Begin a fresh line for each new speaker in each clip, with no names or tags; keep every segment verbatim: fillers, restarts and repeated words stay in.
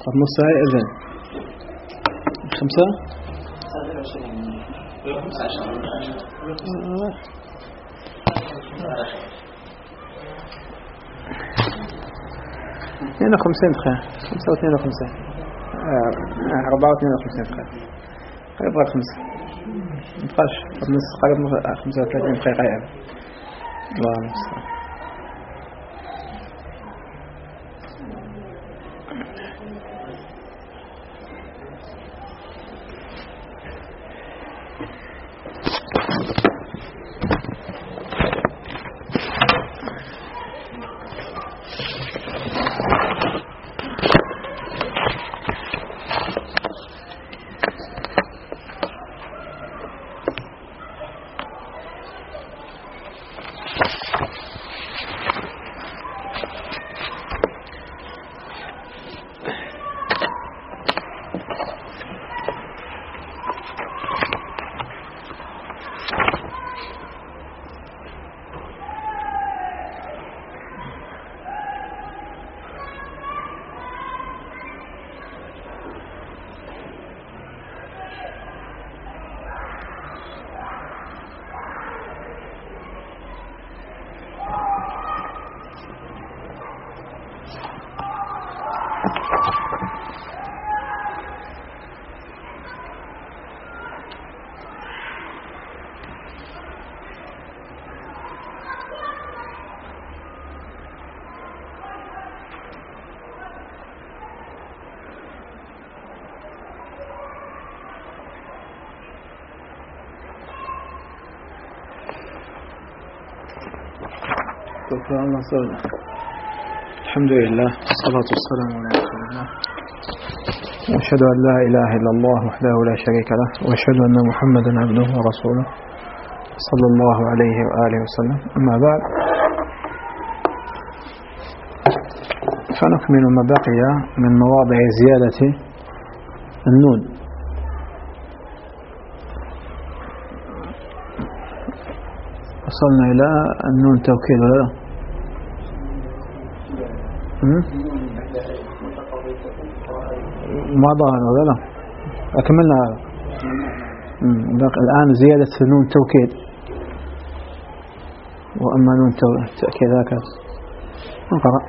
قد نص ساعة إذن خمسة اثنين وخمسين دقيقة خمسة واثنين وخمسين أربعة واثنين وخمسين دقيقة قريب غير خمسة متقاش قد نص قريب خمسة وثلاثين دقيقة يعني الله المستعان. الحمد لله والصلاة والسلام على رسول الله وأشهد أن لا إله إلا الله وحده لا شريك له وأشهد أن محمدا عبده ورسوله صلى الله عليه وآله وسلم. أما بعد فنكمل ما بقي من مواضع زيادة النون. وصلنا إلى النون توكيد ولا لا؟ ما ظهر ولا لا؟ أكملنا هذا. الآن زيادة نون توكيد. وأما نون تأكيد هكذا نقرأ.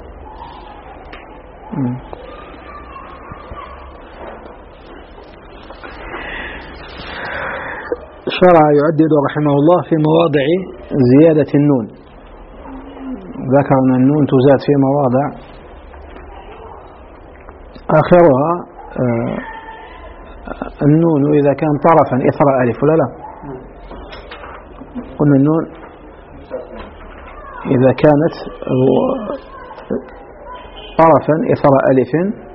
شرع يعدد رحمه الله في مواضع زيادة النون. ذكر أن النون تزاد في مواضع آخرها آه النون إذا كان طرفا إثر ألف ولا لا؟ قلنا النون إذا كانت طرفا إثر ألف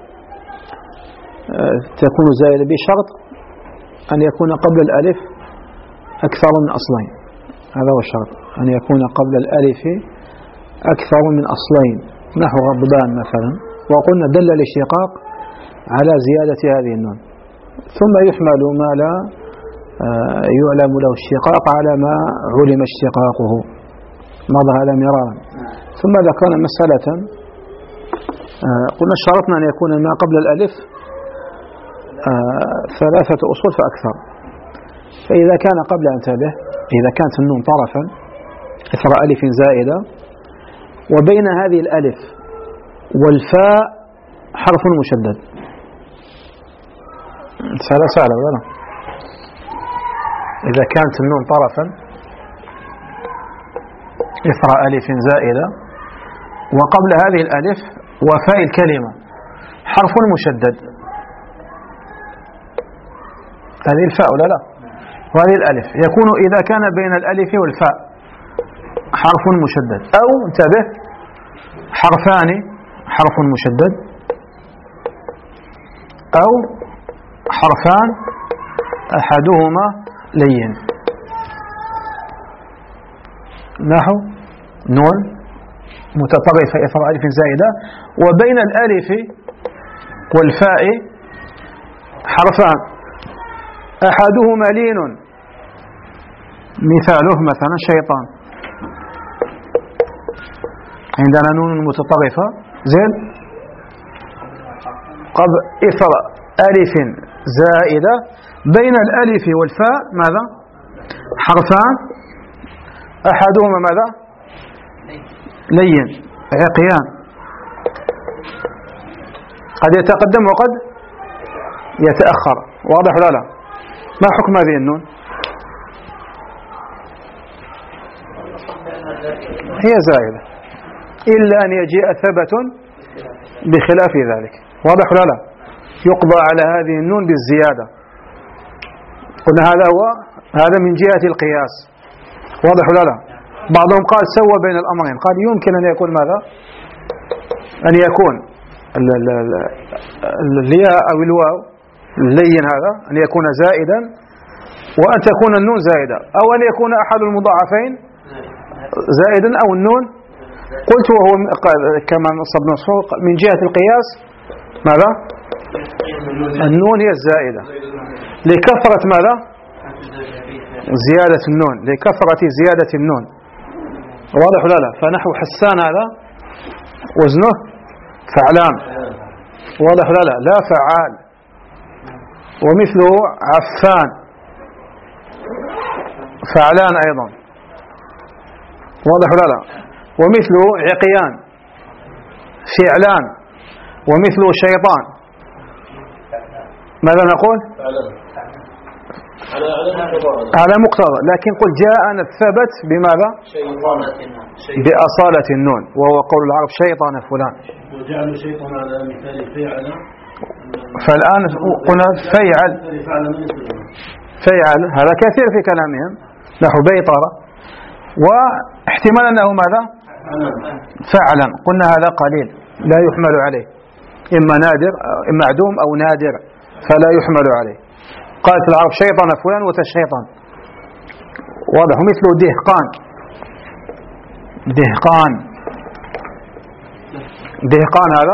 آه تكون زائدة بشرط أن يكون قبل الألف أكثر من أصلين. هذا هو الشرط، أن يكون قبل الألف أكثر من أصلين نحو غضبان مثلا. وقلنا دل الاشتقاق على زيادة هذه النون. ثم يحمل ما لا يعلم له اشتقاق على ما علم اشتقاقه، مضى هذا مرارا. ثم ذكرنا مسألة قلنا شرطنا أن يكون ما قبل الألف ثلاثة أصول فأكثر. فإذا كان قبل أن تنتبه إذا كانت النون طرفا إثر ألف زائدة وبين هذه الألف والفاء حرف مشدد، سهلة سهلة ولا؟ إذا كانت النون طرفا إثر ألف زائدة وقبل هذه الألف وفاء الكلمة حرف مشدد، هذه الفاء ولا لا؟ وهذه الألف يكون إذا كان بين الألف والفاء حرف مشدد، أو انتبه حرفان حرف مشدد، أو حرفان أحدهما لين نحو نون متطرفة إثر ألف زائدة وبين الألف والفاء حرفان أحدهما لين، مثاله مثلا شيطان. عندنا نون متطرفة زين قبل إثر ألف زائدة بين الألف والفاء ماذا؟ حرفان أحدهما ماذا؟ لين عقيان، قد يتقدم وقد يتأخر. واضح لا لا؟ ما حكم هذه النون؟ هي زائدة إلا أن يجيء ثبت بخلاف ذلك. واضح لا لا؟ يقضى على هذه النون بالزيادة. قلنا هذا هو هذا من جهة القياس. واضح لا لا؟ بعضهم قال سوى بين الأمرين، قال يمكن أن يكون ماذا؟ أن يكون الياء أو الواو اللين هذا أن يكون زائدا وأن تكون النون زائدة، أو أن يكون أحد المضاعفين زائدا أو النون. قلت وهو كما نصب نصوص من جهة القياس ماذا؟ النون هي الزائدة لكثرة ماذا؟ زيادة النون، لكثرة زيادة النون. واضح لا لا؟ فنحو حسان هذا وزنه فعلان. واضح لا لا؟ لا فعال. ومثله عفان فعلان أيضا. واضح لا لا؟ ومثله عقيان فعلان. ومثله شيطان ماذا نقول؟ على مقتضى، لكن قل جاءنا الثبت بماذا؟ بأصالة النون، وهو قول العرب شيطان فلان.
وجعلوا شيطان على مثال فعل.
فالآن قلنا فيعل فيعل هذا كثير في كلامهم نحو بيطرة، واحتمال أنه ماذا؟ فعلا. قلنا هذا قليل لا يحمل عليه، إما نادر إما معدوم أو نادر فلا يحمل عليه. قالت العرب شيطان فلان وتشيطان. واضح. مثله دهقان دهقان دهقان هذا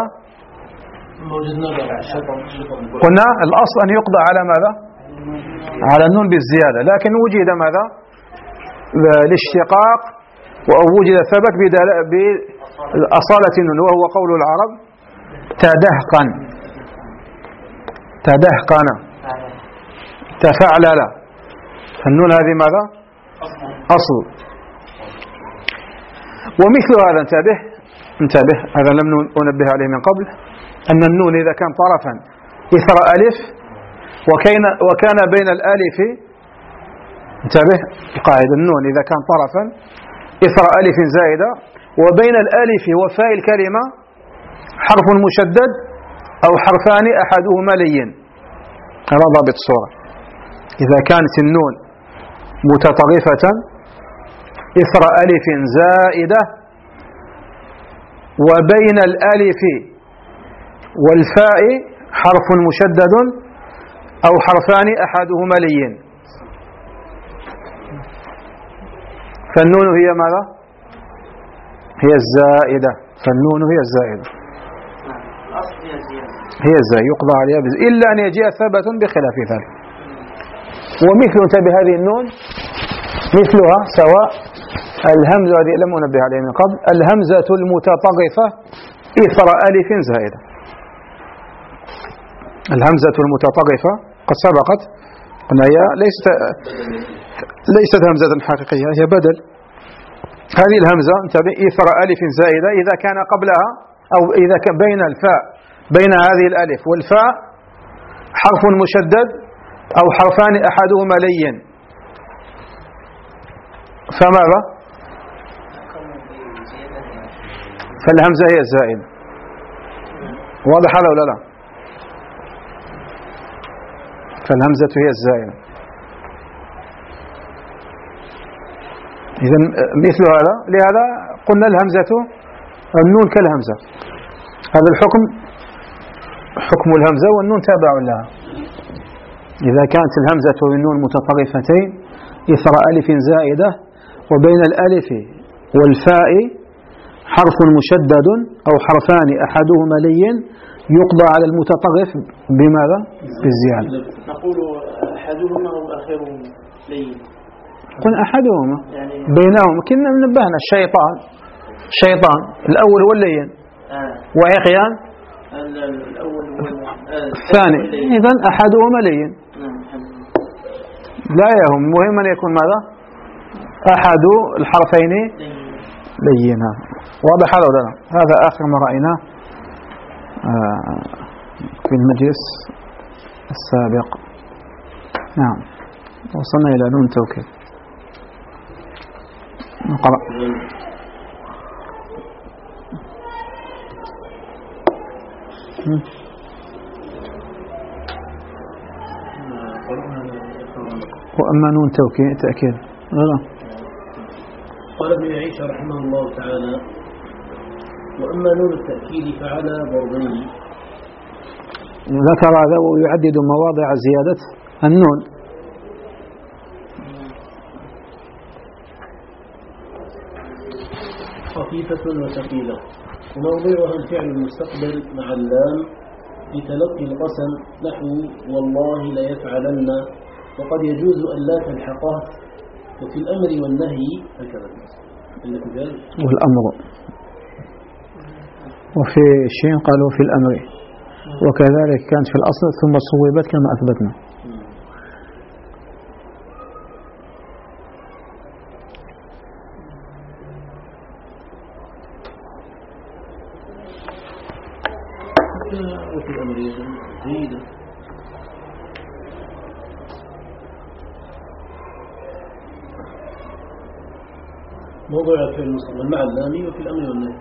قلنا الأصل أن يقضى على ماذا؟ على النون بالزيادة، لكن وجد ماذا؟ الاشتقاق ووجد ثبت بأصالة النون، وهو قول العرب تدهقن تدهقن تفعلل. النون هذه ماذا؟ أصل. ومثل هذا انتبه انتبه هذا لم ننبه عليه من قبل، أن النون إذا كان طرفا إثر ألف وكان, وكان بين الألف انتبه القاعدة، النون إذا كان طرفا إثر ألف زائدة وبين الألف وفاء الكلمة حرف مشدد أو حرفان أحدهما لين. هذا ضابط الصورة. إذا كانت النون متطرفة إثر ألف زائدة وبين الألف والفاء حرف مشدد أو حرفان أحدهما لين، فالنون هي ماذا؟ هي الزائدة. فالنون هي الزائدة هي الزائدة يقضى عليها بز... إلا أن يجيء ثبت بخلاف ذلك. ومثل انتبه هذه النون مثلها سواء الهمزة هذه لم أنبه عليها من قبل، الهمزة المتطرفة إثر ألف زائدة. الهمزة المتطرفة قد سبقت قلنا هي ليست ليست همزة حقيقية، هي بدل. هذه الهمزة انتبه إثر ألف زائدة إذا كان قبلها أو إذا كان بين الفاء بين هذه الألف والفاء حرف مشدد أو حرفان أحدهما لين، فماذا؟ فالهمزة هي الزائدة. واضح هذا ولا لا؟ فالهمزة هي الزائدة. إذن مثل هذا، لهذا قلنا الهمزة النون كالهمزة. هذا الحكم حكم الهمزة والنون تابع لها. إذا كانت الهمزة والنون متطرفتين إثر ألف زائدة وبين الألف والفاء حرف مشدد أو حرفان أحدهما لين يقضى على المتطرف بماذا؟ بالزيادة.
نقول أحدهما أو آخرهم لين.
قل أحدهما يعني بينهم. كنا نبهنا الشيطان شيطان الأول هو اللين آه. وعقيان
الأول
الثاني إذن أحدهما لين لا يهم مهم أن يكون ماذا أحد الحرفين لينا. واضح هذا ولا لا؟ هذا آخر ما رأيناه في المجلس السابق. نعم وصلنا إلى نون توكيد. نقرأ. وأما نون توكيد تأكيد لا.
قال ابن عيسى رحمه الله تعالى: وأما نون التأكيد فعلى ضربين.
ذكر هذا ويعدد مواضع زيادة النون.
خفيفة وثقيلة، وموضعها الفعل المستقبل مع اللام في تلقي القسم نحو والله ليفعلن، وقد يجوز أن لا تلحقه. وفي الأمر والنهي هكذا
والأمر، وفي الشين قالوا في الأمر، وكذلك كانت في الأصل ثم صوبت كما أثبتنا.
وفي الأمر جيدة. موضوع الفعل المستقبل مع اللام وفي الأمر والنهي.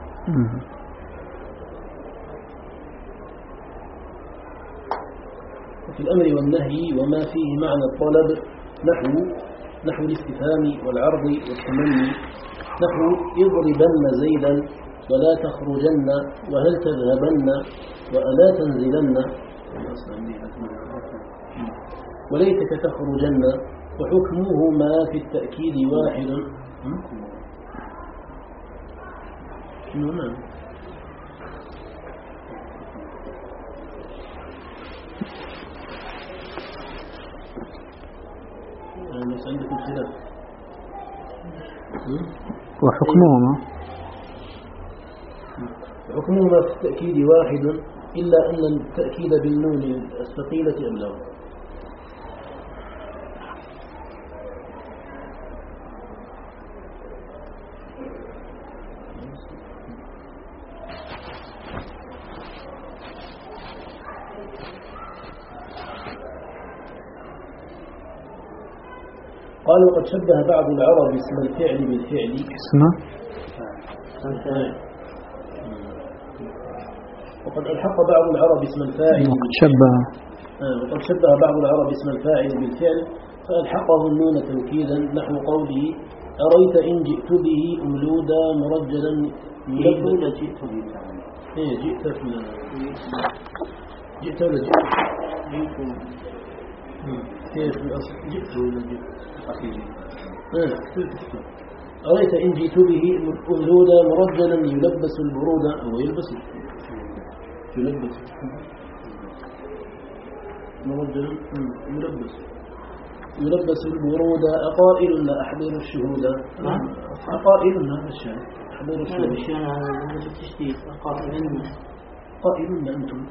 وفي الأمر والنهي وما فيه معنى الطلب نحو نحو الاستفهام والعرض والتمني، نحو اضربن زيدا ولا تخرجن وهل تذهبن وألا تنزلن وليتك تخرجن، وحكمه ما في التأكيد واحد. نعم بس عندكم خلاف.
وحكمهما
حكمهما في التأكيد واحد، إلا أن التأكيد بالنون الثقيلة أبلغ. قال: وقد شبه بعض العرب اسم الفعل بالفعل.
اسمه
وقد ألحق بعض العرب اسم الفاعل.
وقد شبه
وقد شبه بعض العرب اسم الفاعل بالفعل فألحقه النون توكيدا، نحو قوله: أريت إن جئت به أملودا مرجلا
جئت ولا جئت به؟
إيه جئت ولا جئت ولا جئت كيف الأصل؟ جئت ولا جئت أريت إن جئت به أملودا مرجلا يلبس البرودة أو يلبس يلبس مرجلا يلبس يلبس البرودة. أقائل لا أحضر الشهودة. أقائل لا الشهر أحضر الشهودة.
الشهر هذا التشديد. أقائل
قائل لا أنتم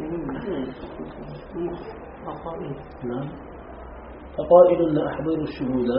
أقائل
نعم أقائل لا أحضر الشهودة.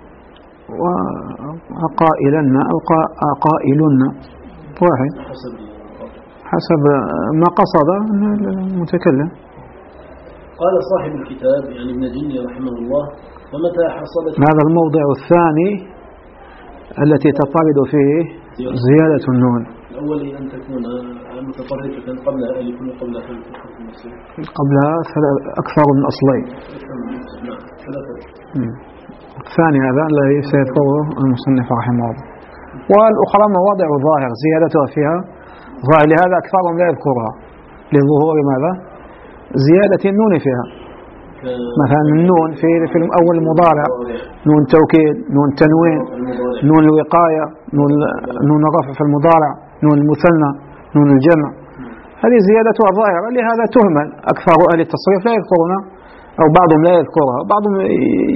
وقائلن أو قائلن واحد حسب ما قصد المتكلم.
قال صاحب الكتاب يعني ابن جني رحمه الله: ومتى حصلت.
هذا الموضع الثاني التي تطرد فيه زيادة النون.
الأول أن تكون متطرفة قبلها ألف وقبلها ثلاث
قبلها أكثر من أصلين.
نعم ثلاثة.
الثاني هذا الذي سيذكره المصنف رحمه الله. والأخرى مواضع ظاهر زيادتها فيها ظاهر، لهذا أكثرهم لا يذكرها لظهور ماذا؟ زيادة النون فيها. مثلا النون في في أول المضارع نون توكيد، نون تنوين، نون الوقاية، نون نون الرفع في المضارع، نون المثنى، نون الجمع، هذه زيادتها ظاهرة، لهذا تهمل. أكثر أهل التصريف لا يذكرونها، أو بعضهم لا يذكرها، بعضهم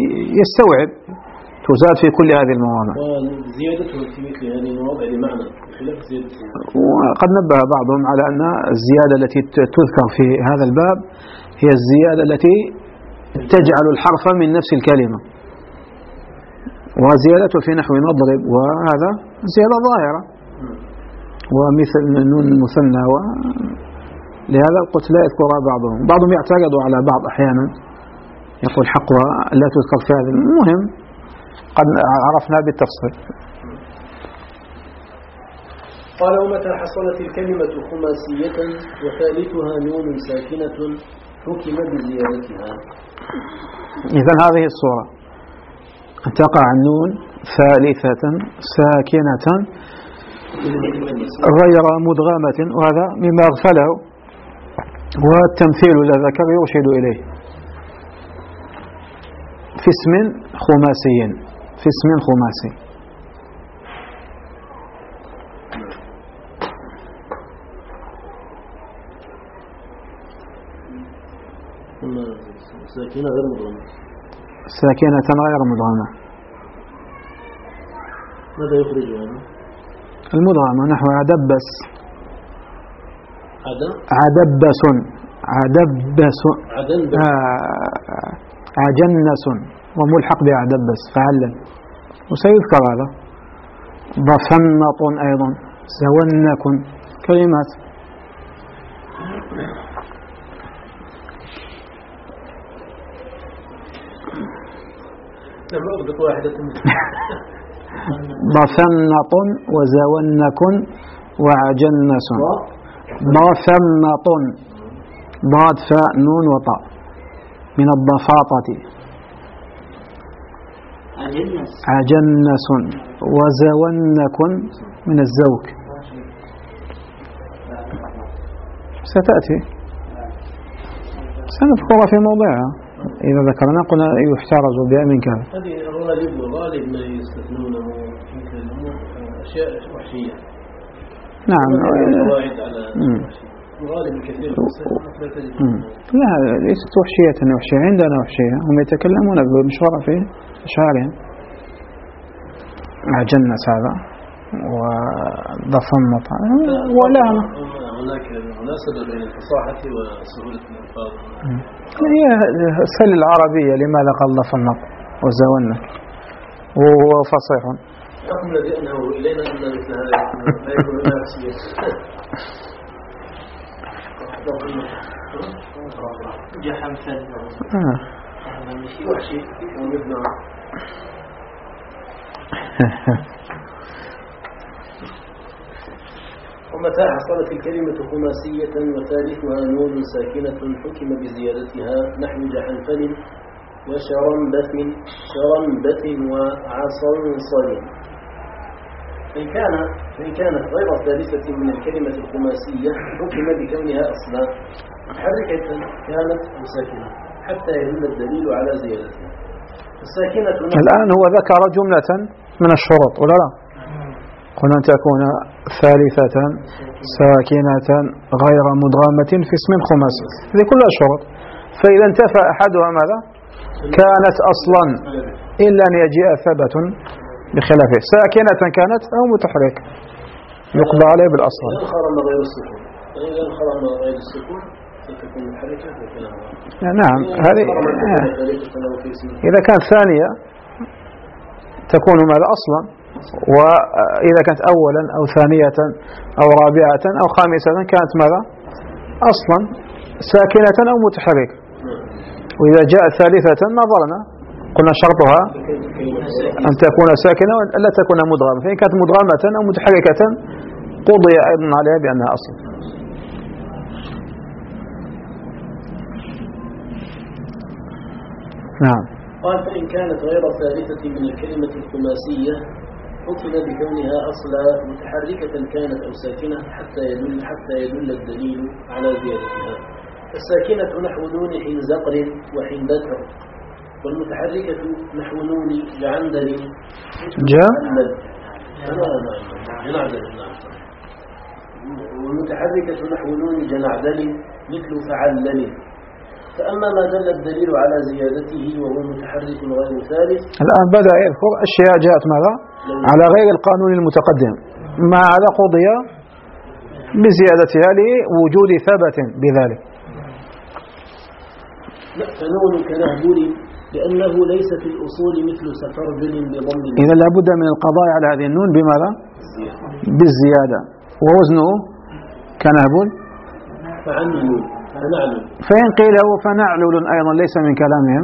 يستوعب تزاد في كل هذه المواضع.
وزيادتها في مثل هذه المواضع لمعنى بخلاف زيادة.
وقد نبه بعضهم على أن الزيادة التي تذكر في هذا الباب هي الزيادة التي تجعل الحرف من نفس الكلمة، وزيادة في نحو نضرب وهذا زيادة ظاهرة، ومثل نون المثنى، لهذا قلت لا يذكرها بعضهم. بعضهم يعتقدوا على بعض أحيانا، يقول حقها لا تذكر في هذا. المهم قد عرفنا بالتفصيل.
قال: ومتى حصلت الكلمة خماسية وثالثها نون ساكنة حكم بزيادتها.
إذن هذه الصورة أن تقع النون ثالثة ساكنة غير مدغمة، وهذا مما أغفله، والتمثيل الذي ذكر يرشد إليه في اسم خماسي، في اسم خماسي.
ساكنة غير مدغمة.
ساكنة غير مدغمة.
ماذا يخرج هذا؟
المدغمة نحو عدبس.
عدبس.
عدبس. عدبس. آه عجنس وملحق بعدبس فعلا، وسيذكر هذا. ضفنط أيضا، زونك، كلمات. ضفنط وزونك وعجنس. ضفنط، ضاد فاء نون وطاء، من الضفاطة. عجنس وزونك من الزوك. ستأتي، سنذكرها في موضعها إذا ذكرنا. قلنا يحترز بها من كذا.
هذه الغالب وغالب ما يستثنونه يمكن أشياء وحشية.
نعم.
قواعد على الغالب الكثير لا تجد.
لا، ليست وحشية وحشية، عندنا وحشية، هم يتكلمون بمشورة في أشعارهم. عجنس هذا وضفنط ولا
هناك مناسبة بين الفصاحة وسهولة الألفاظ.
هي السل العربية، لماذا قال ضفنط وزونك وهو فصيح؟
الحكم الذي أنه إلينا أن مثل هذا لا يكون نفسيا.
جحم ثلج.
وحشي ومبنى. ومتى حصلت الكلمة خماسية وثالثها نون ساكنة حكم بزيادتها نحو جحنفل وشرنبت شرنبت وعصنصل. فإن كان فإن كانت غير ثالثة من الكلمة الخماسية حكم بكونها أصلا متحركة كانت أو ساكنة حتى يدل الدليل على زيادتها. الساكنة
الآن هو ذكر جملة من الشروط ولا لا؟ قلنا أن تكون ثالثة ساكنة غير مدغمة في اسم خماسي، هذه كلها شروط. فإذا انتفى أحدها ماذا؟ كانت أصلا، إلا أن يجيء ثبت بخلافه. ساكنة كانت أو متحرك يقضى عليه بالأصل.
إذا انخرم غير السكون، إذا انخرم غير السكون ستكون متحركة وكلامها.
نعم، هذه إذا كانت ثانية تكون ماذا أصلا، وإذا كانت أولا أو ثانية أو رابعة أو خامسة كانت ماذا أصلا ساكنة أو متحركة. وإذا جاءت ثالثة نظرنا قلنا شرطها أن تكون ساكنة ولا تكون مدغمة، فإن كانت مدغمة أو متحركة قضي أيضا عليها بأنها أصل. نعم.
قال: فإن كانت غير ثالثة من الكلمة الخماسية حكم بكونها أصلا متحركة كانت أو ساكنة حتى يدل حتى يدل الدليل على زيادتها. الساكنة نحو نون حنزقر وحنبتر، والمتحركة نحو نون جعندل
جعندل
والمتحركة نحو نون جنعدل مثل فعلل. فأما ما دل الدليل على زيادته وهو متحرك غير ثالث.
الآن بدأ يذكر أشياء جاءت ماذا؟ على غير القانون المتقدم. مع هذا قضي بزيادتها لوجود ثبت بذلك.
لا، فنون كنهبل لأنه ليس في الأصول مثل سفرجل بضم.
إذا لابد من القضاء على هذه النون بماذا؟ بالزيادة. ووزنه كنهبل
فعنل فنعلل.
فإن قيل هو فنعلل أيضا ليس من كلامهم،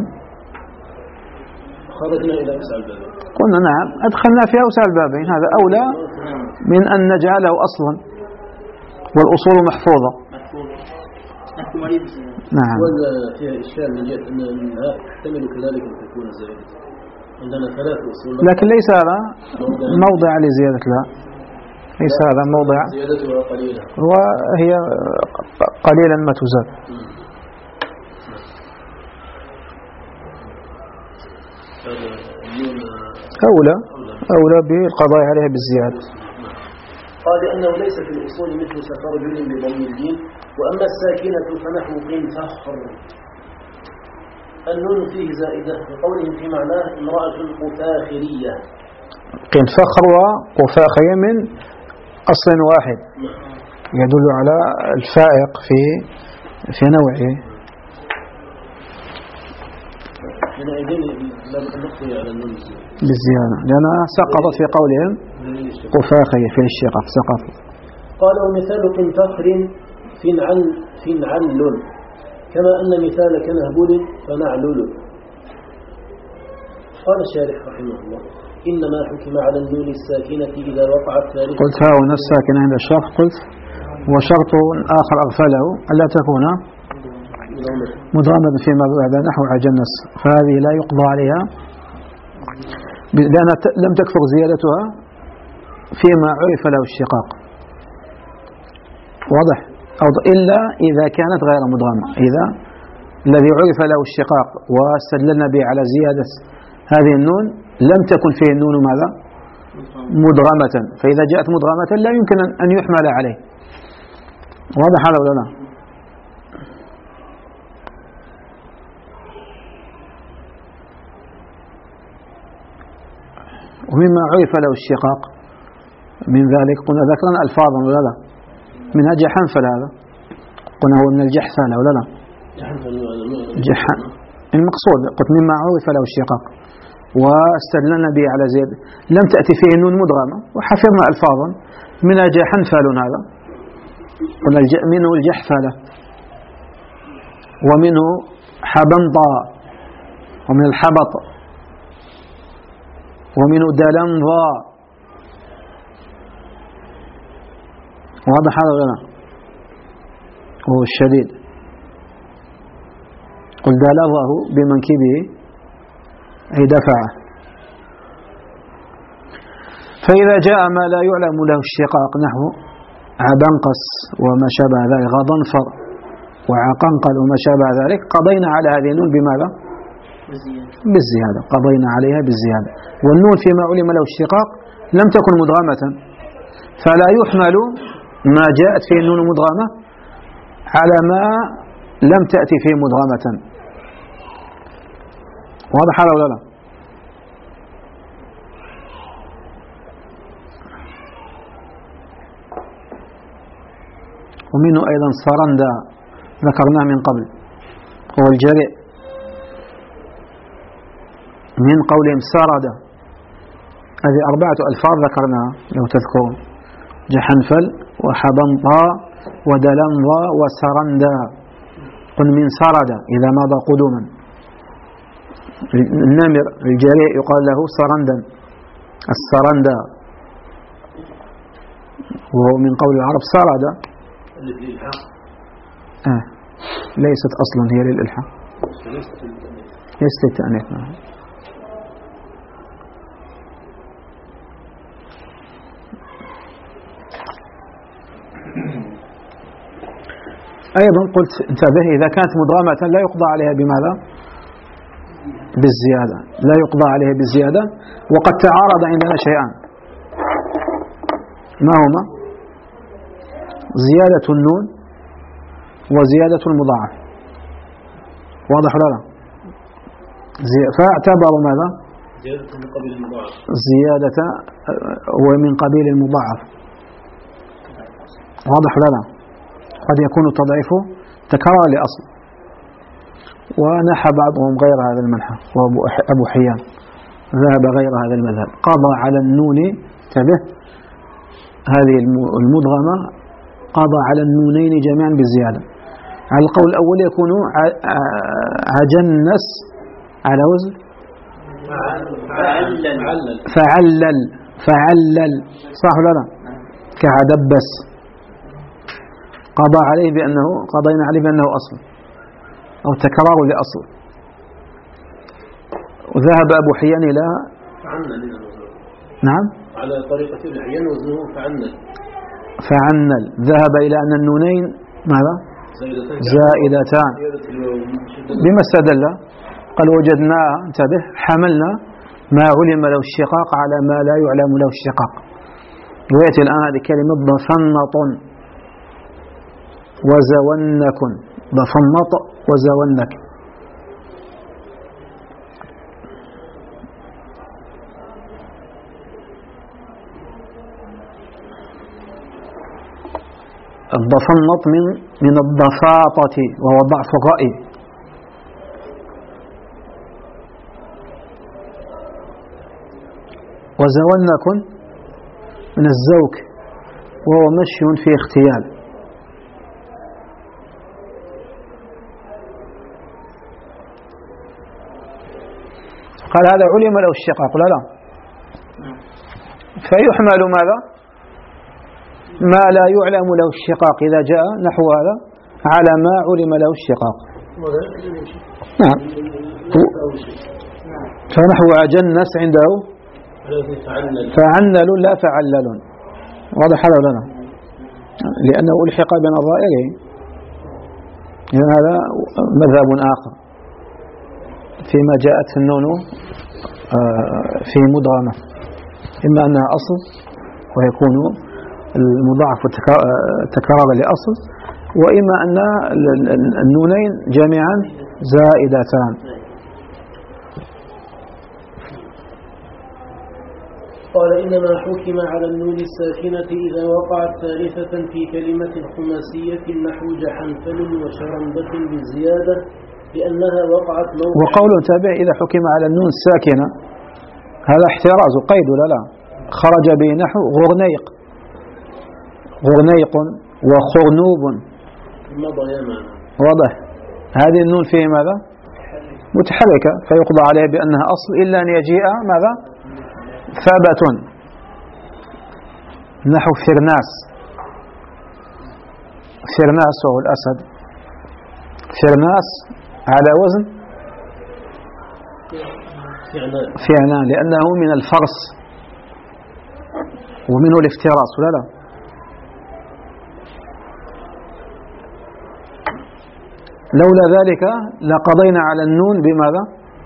خرجنا إلى أوسع البابين.
قلنا نعم أدخلنا في أوسع البابين، هذا أولى من أن نجعله أصلا، والأصول محفوظة. نعم.
فيها إشكال من جهة أنها تحتمل كذلك أن تكون زائدة. عندنا ثلاث أصول،
لكن ليس هذا موضع لزيادة، لا ليس هذا موضع،
زيادتها قليلة
وهي قليلا ما تزاد. أولى أولى بالقضاء عليها بالزيادة.
قال لأنه ليس في الأصول مثل سفرجل بضم الجيم. وأما الساكنة فنحو قين فخر، النون فيه زائدة بقولهم في معناه امرأة قفاخرية.
قين فخر وقفاخية من أصل واحد يدل على الفائق في في نوعه.
حينئذ لابد أن نقضي على النون
بالزيادة لأنها سقطت في قولهم قفاخية في الشقاق سقطت.
قال ومثال قين فخر فنعل فنعل، كما أن مثال كنهبل فنعلل. قال الشارح رحمه الله إنما حكم على النون الساكنة إذا وقعت ثالثة.
قلت ها هنا الساكنة عند الشرط، قلت وشرط آخر أغفله ألا تكون مدغمة فيما بعد نحو عجنس، فهذه لا يقضى عليها لأنها لم تكثر زيادتها فيما عرف له الشقاق. واضح؟ إلا إذا كانت غير مدغمة، إذا الذي عرف له الشقاق واستدللنا به على زيادة هذه النون لم تكن فيه النون ماذا؟ مدغمة، فإذا جاءت مدغمة لا يمكن أن يحمل عليه. واضح هذا ولا لا؟ ومما عرف له الشقاق من ذلك قلنا ذكرنا ألفاظا ولا لا؟ منها جحنفل، هذا قلنا هو من الجحفلة ولا لا؟ جحن المقصود قلت مما عرف له الشقاق واستدللنا به على زيد لم تأتي فيه النون مدغمة وحفظنا ألفاظا منها جحنفل، هذا قلنا منه الجحفلة، ومنه حبنطا، ومن الحبط، ومنه دلنظا. واضح هذا ولا لا؟ وهو الشديد. قل دلظه بمنكبه أي دفعه. فإذا جاء ما لا يعلم له الشقاق نحو عبنقس وما شابه ذلك، غضنفر وعقنقل وما شابه ذلك، قضينا على هذه النون بماذا؟ بالزيادة، قضينا عليها بالزيادة. والنون فيما علم له الشقاق لم تكن مدغمة، فلا يحمل ما جاءت فيه النون مدغمة على ما لم تأتي فيه مدغمة. واضح هذا ولا لا؟ ومنه أيضا صرندا ذكرناه من قبل، هو الجريء من قولهم سارد. هذه أربعة ألفاظ ذكرناها لو تذكرون: جحنفل وحبنطا ودلنظا وسرندا. قل من سرد إذا مضى قدوما. النمر الجريء يقال له سرندا، السرندا، وهو من قول العرب سرد. آه. ليست أصلا هي للإلحاق، ليست للتأنيث. أيضا قلت انتبه إذا كانت مدغمة لا يقضى عليها بماذا؟ بالزيادة، لا يقضى عليها بالزيادة. وقد تعارض عندنا شيئان، ما هما؟ زيادة النون وزيادة المضاعف. واضح ولا لا؟ فاعتبروا ماذا؟
زيادة من قبيل المضاعف،
زيادة ومن قبيل المضاعف. واضح ولا لا؟ قد يكون التضعيف تكرار لأصل. ونحى بعضهم غير هذا المنحى، وأبو حيان ذهب غير هذا المذهب، قضى على النون، انتبه، هذه المدغمة قضى على النونين جميعا بالزيادة. على القول الأول يكون عجنس على وزن فعلل فعلل، صح ولا لا؟ كعدبس، قضى عليه بأنه قضينا عليه بأنه أصل أو تكرار لأصل. وذهب أبو حيان إلى نعم
على طريقة الأحيان وزنه فعنل
فعنل، ذهب إلى أن النونين ماذا؟ زائدتان. بما استدل؟ قال وجدناها، انتبه، حملنا ما علم له الشقاق على ما لا يعلم له الشقاق. ويأتي الآن هذه كلمة ضفنط وزونك، ضفنط وزونك. الضفنط من من الضفاطة وهو ضعف الرأي. وزونك من الزوك وهو مشي في اختيال. قال هذا علم له الشقاق، لا لا، فيحمل ماذا؟ ما لا يعلم له الشقاق إذا جاء نحو هذا على ما علم له الشقاق. نعم. فنحو عجنس عنده فعنل لا فعلل، واضح هذا ولا لا؟ لأنه ألحق بنظائره. هذا مذهب آخر فيما جاءت النون في مدغمة، إما أنها أصل ويكون المضاعف تكرار لأصل، وإما أن النونين جميعا زائدتان.
قال إنما حكم على النون الساكنة إذا وقعت ثالثة في كلمة خماسية نحو جحنفل وشرنبة بالزيادة لأنها وقعت موقع.
وقول تابع إذا حكم على النون الساكنة، هذا احتراز قيد ولا لا؟ خرج به نحو غرنيق، غرنيق وخرنوب، واضح. هذه النون فيه ماذا؟ متحركة، فيقضى عليها بأنها أصل إلا أن يجيء ماذا؟ ثبت، نحو فرناس، فرناس وهو الأسد، فرناس على وزن فعنان لأنه من الفرس ومنه الافتراس ولا لا؟ لولا ذلك لقضينا على النون بماذا؟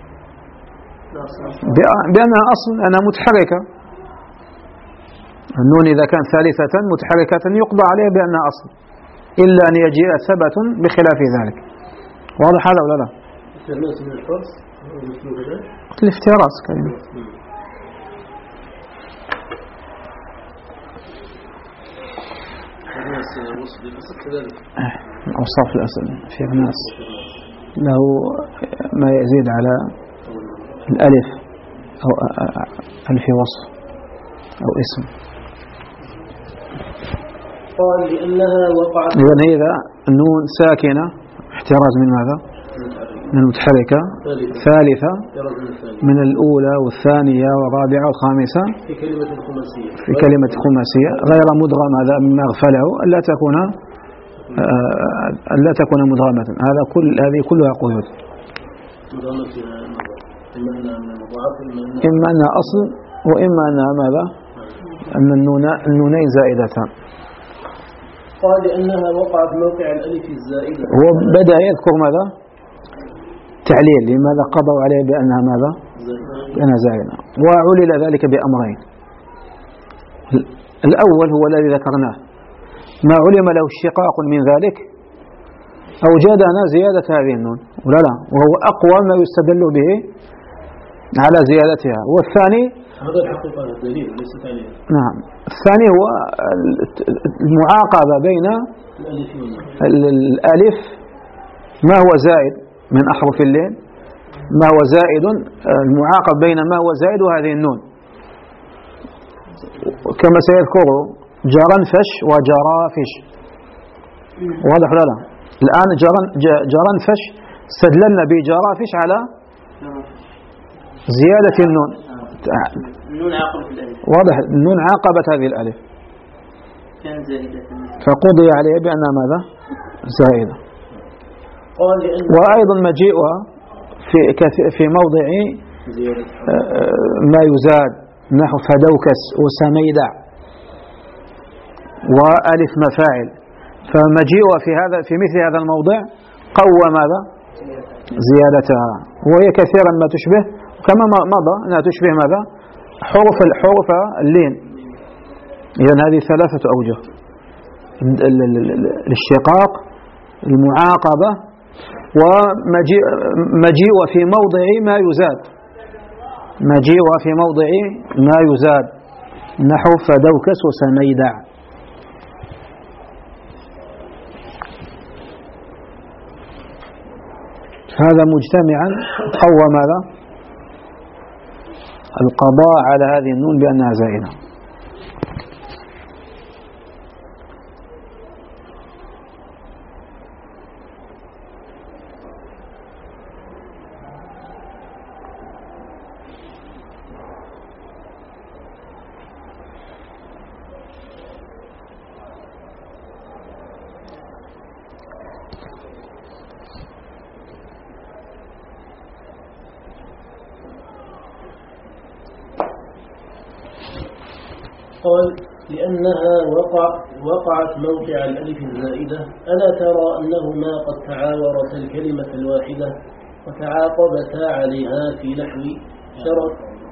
بأنها أصل، أنها متحركة. النون إذا كانت ثالثة متحركة يقضى عليها بأنها أصل إلا أن يجيء ثبت بخلاف ذلك. واضح هذا ولا لا؟ الافتراس كلمة. أوصاف الأصل في الناس له ما يزيد على الألف أو ألف وصف أو اسم.
قال لأنها وقعت.
إذن إذا النون ساكنة احتراز من ماذا؟ من المتحركة. ثالثة من الأولى والثانية والرابعة والخامسة
في كلمة الخماسية
في كلمة الخماسية غير مدغم، هذا مما أغفله ألا تكون ألا تكون مدغمة. هذا كل هذه كلها قيود، إما أنها أصل وإما أنها ماذا؟ أن النونين زائدتان.
قال لأنها وقعت موقع الألف الزائدة.
هو بدأ يذكر ماذا؟ تعليل لماذا قضوا عليه بأنها ماذا؟ بأنها زائدة. وعلل ذلك بأمرين. الأول هو الذي ذكرناه، ما علم له الشقاق من ذلك أوجدنا زيادة هذه النون ولا لا، وهو أقوى ما يستدل به على زيادتها. والثاني
هذا الحقيقة الدليل ليس تعليل.
نعم. الثاني هو المعاقبة بين الألف ما هو زائد من أحرف اللين، ما هو زائد، المعاقب بين ما هو زائد وهذه النون، كما سيذكر جرنفش وجرافش. واضح ولا لا؟ الآن جرنفش استدللنا بجرافش على زيادة النون.
النون عاقبت الألف.
واضح، النون عاقبت هذه الألف
كانت زائدة
فقضي عليه بأنها ماذا؟ زائدة. وأيضا مجيئها في في موضع ما يزاد نحو فدوكس وسميدع وألف مفاعل، فمجيئها في هذا في مثل هذا الموضع قوى ماذا؟ زيادتها، وهي كثيرا ما تشبه كما مضى أنها تشبه ماذا؟ حروف الحروف اللين. إذن هذه ثلاثة أوجه: الاشتقاق، المعاقبة، ومجيء في موضع ما يزاد، مجيء في موضع ما يزاد نحو فدوكس وسميدع. هذا مجتمعا قوى ماذا؟ القضاء على هذه النون بأنها زائدة.
قال: لأنها وقع وقعت موقع الألف الزائدة، ألا ترى أنهما قد تعاورتا الكلمة الواحدة وتعاقبتا عليها في نحو شرط.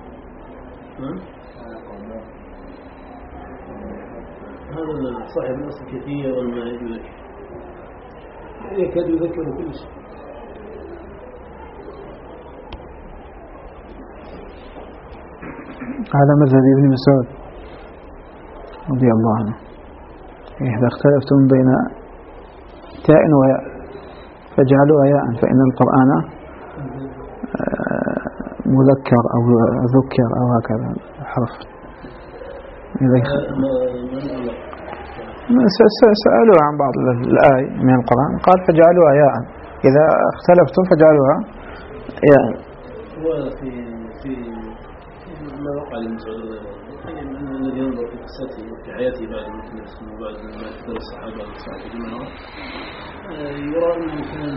هذا صاحب الأصل كثيرا ما يذكر، يكاد يذكر كل شيء.
هذا مذهب ابن مسعود رضي الله عنه: إذا اختلفتم بين تاء وياء فاجعلوها ياء، فإن القرآن مذكر أو ذكر أو هكذا حرف. سألوا عن بعض الآية من القرآن قال فاجعلوها ياء، إذا اختلفتم فاجعلوها ياء.
وفي في ما وقع للمسعود الذي ينظر في قصته وفي حياته بعد موت النبي وبعد ما كثر الصحابة والصحابة جميعا يرى أنه كان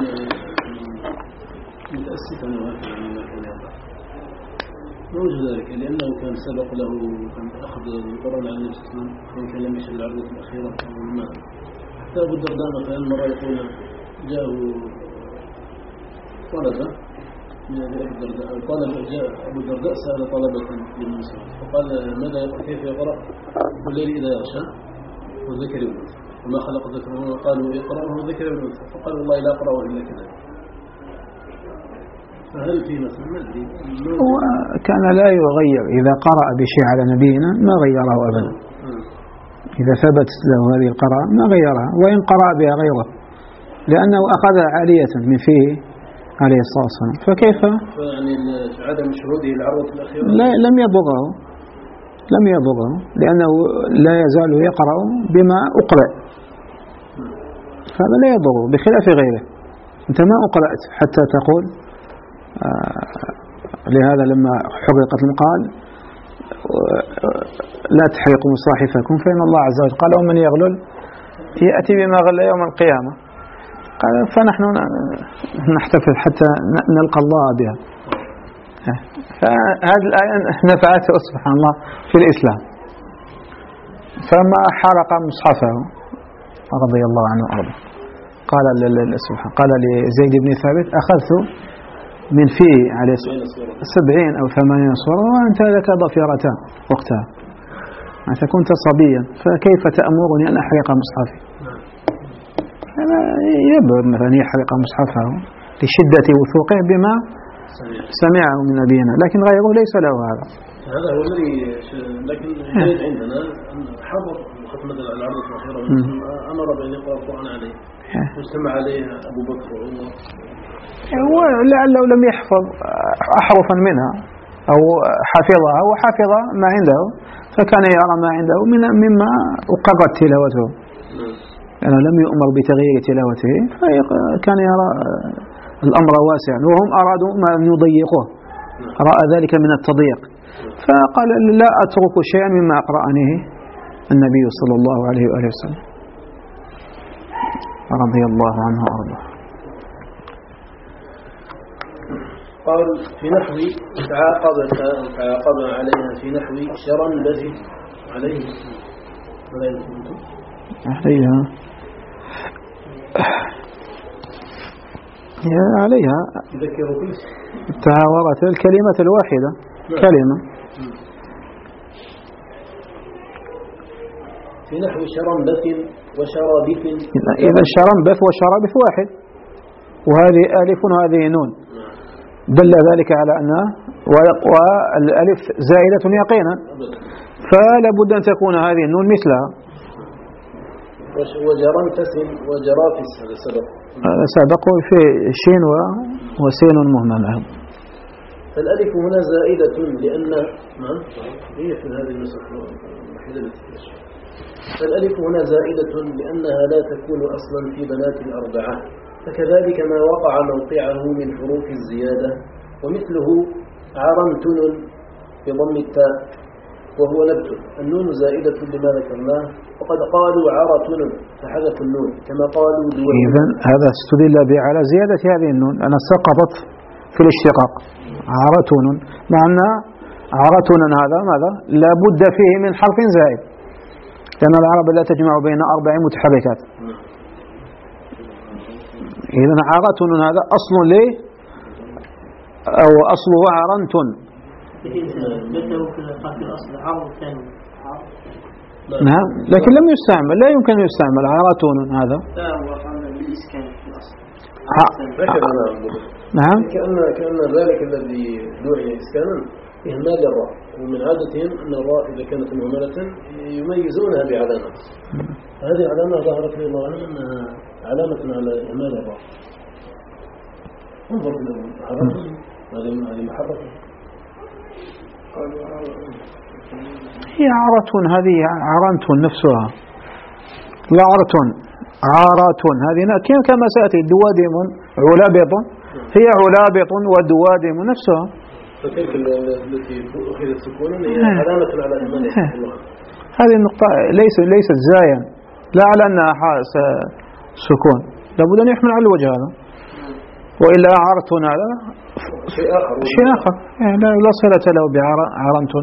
متأسفا وهكذا مما كان يضع. ما وجه ذلك؟ لأنه كان سبق له كان أخذ القرآن عن النبي صلى الله عليه وسلم، كان لم يشهد العرضة الأخيرة أو ما. حتى أبو الدرداء مثلا مرة يقول جاءه طلبة من أبي الدرداء، طلب جاء أبو الدرداء سأل طلبة للمسلم فقال: ماذا يقرأ؟ كيف يقرأ؟ والليل إذا يغشى والذكر والأنثى وما خلق الذكر والأنثى. قالوا: يقرأه الذكر والأنثى. فقال: والله لا أقرأه إلا كذلك. فهل في مثلا ما أدري
وكان لا يغير إذا قرأ بشيء على نبينا ما غيره أبدا، إذا ثبت له هذه القراءة ما غيرها، وإن قرأ بها غيره لأنه أخذ عالية من فيه عليه الصلاة والسلام. فكيف
يعني عدم شهوده العروة الأخيرة
لا لم يضره لم يضره لأنه لا يزال يقرأ بما أقرأ، فهذا لا يضره بخلاف غيره. أنت ما أقرأت حتى تقول آه لهذا لما حرقت المقال لا تحرقوا مصاحفكم فإن الله عز وجل قال: ومن يغلل يأتي بما غل يوم القيامة. قال: فنحن نحتفل حتى نلقى الله بها. فهذه الآية نفعته سبحان الله في الإسلام. فما حرق مصحفه رضي الله عنه وأرضاه قال قال لزيد بن ثابت: أخذت من فيه عليه سبعين أو ثمانين صورة وأنت لك ضفيرتان وقتها، أنت كنت صبيا، فكيف تأمرني أن أحرق مصحفي؟ يبعد مثلا يحرق مصحفه لشدة وثوقه بما سمعه من نبينا، لكن غيره ليس له هذا.
هذا هو الذي لكن جيد عندنا حضر ختمة العرض الأخيرة أمر بأن يقرأ القرآن عليه واجتمع عليه أبو بكر وعمر
ولعله لم يحفظ أحرفا منها أو حفظها وحفظ ما عنده فكان يرى ما عنده من مما أقرت تلاوته يعني لم يؤمر بتغيير تلاوته فكان يرى الأمر واسع وهم أرادوا ما يضيقه رأى ذلك من التضييق فقال لا أترك شيئا مما أقرأنيه النبي صلى الله عليه وآله وسلم رضي الله عنه وأرضاه.
قال في نحو تعاقب تعاقب عليها في نحو شرا الذي عليه
عليها عليها تعاورت الكلمة الواحدة كلمة
في نحو شرنبث وشرابث
إذا شرنبث وشرابث واحد وهذه ألف وهذه نون دل ذلك على أنها والألف زائدة يقينا فلا بد أن تكون هذه النون مثلها
وجرنفس وجرافس هذا سبق
هذا سبق في شين وسين مهملة.
فالألف هنا زائدة لأن نعم هي في هذه النسخة فالألف هنا زائدة لأنها لا تكون أصلا في بنات الأربعة فكذلك ما وقع موقعه من حروف الزيادة ومثله عرنتن بضم التاء وهو نبت النون زائدة لما ذكرناه وقد قالوا عرتن فحذفوا النون كما قالوا دول.
إذن هذا استدل به على زيادة هذه النون أنا سقطت في الاشتقاق عرتن مع أن عرتن هذا ماذا لا بد فيه من حرف زائد لأن العرب لا تجمع بين أربع متحركات. إذن عرتن هذا أصل ليه أو أصله عرنتن نعم لكن لم يستعمل لا يمكن أن يستعمل عرتن هذا نعم
كأن كأن ذلك الذي دعي إسكانا إهمال الراء ومن عادتهم أن الراء إذا كانت مهملة يميزونها بعلامة هذه علامة ظهرت لي الله أعلم أنها علامة على إهمال الراء انظر إلى عرتن هذه محركة
هي عارة هذه عارة نفسها لا عارة عارة هذه كما سأتي دوادم علابط هي علابط ودوادم نفسها
فتلك التي أخذت سكونا هي علامة على إيمانها
هذه النقطة ليس ليست زايا لا على أنها سكون لابد أن يحمل على الوجه هذا وإلا عارة هذا
شيء آخر
شيء آخر يعني لا صلة له بعرنتن.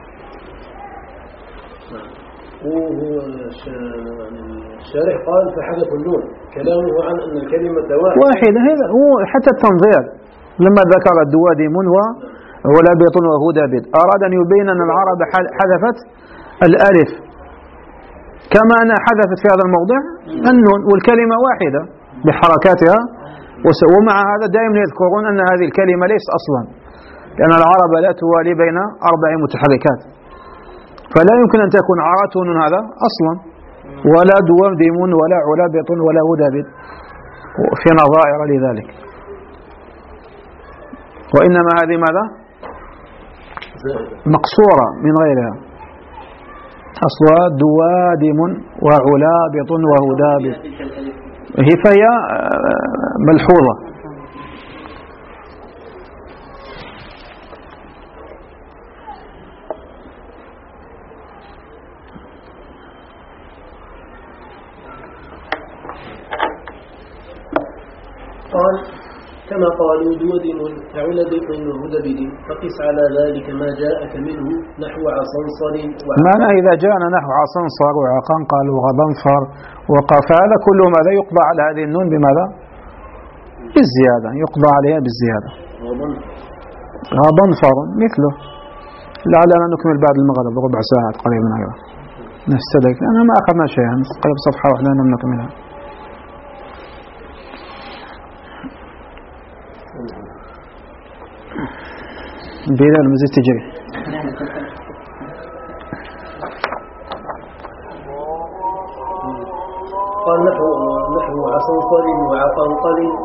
وهو الشارح قال فحذف النون كلامه عن أن الكلمة واحدة
واحدة هذا هو حتى التنظير لما ذكر الدوادم وولابط وهدابط أراد أن يبين أن العرب حذفت الألف كما أنها حذفت في هذا الموضع النون والكلمة واحدة بحركاتها ومع هذا دائما يذكرون أن هذه الكلمة ليس أصلا لأن العرب لا توالي بين أربع متحركات فلا يمكن أن تكون عرتن هذا أصلا ولا دوادم ولا علابط ولا هدابط في نظائر لذلك وإنما هذه ماذا مقصورة من غيرها أصلها دوادم وعلابط وهدابط هي فهي ملحوظة.
قال كما قالوا دودم كعلبط وهدبد فقس على ذلك ما جاءك منه نحو عصنصر
معنى إذا جاءنا نحو عصنصر وعقنقل وغضنفر وقف هذا كله ماذا يقضى على هذه النون بماذا بالزيادة يقضى عليها بالزيادة غضنفر مثله لعلنا نكمل بعد المغرب ربع ساعة قريبا أيضا نستدرك أنا ما أخذنا شيئا قريب صفحة واحدة لم نكملها. بلال مزيد تجري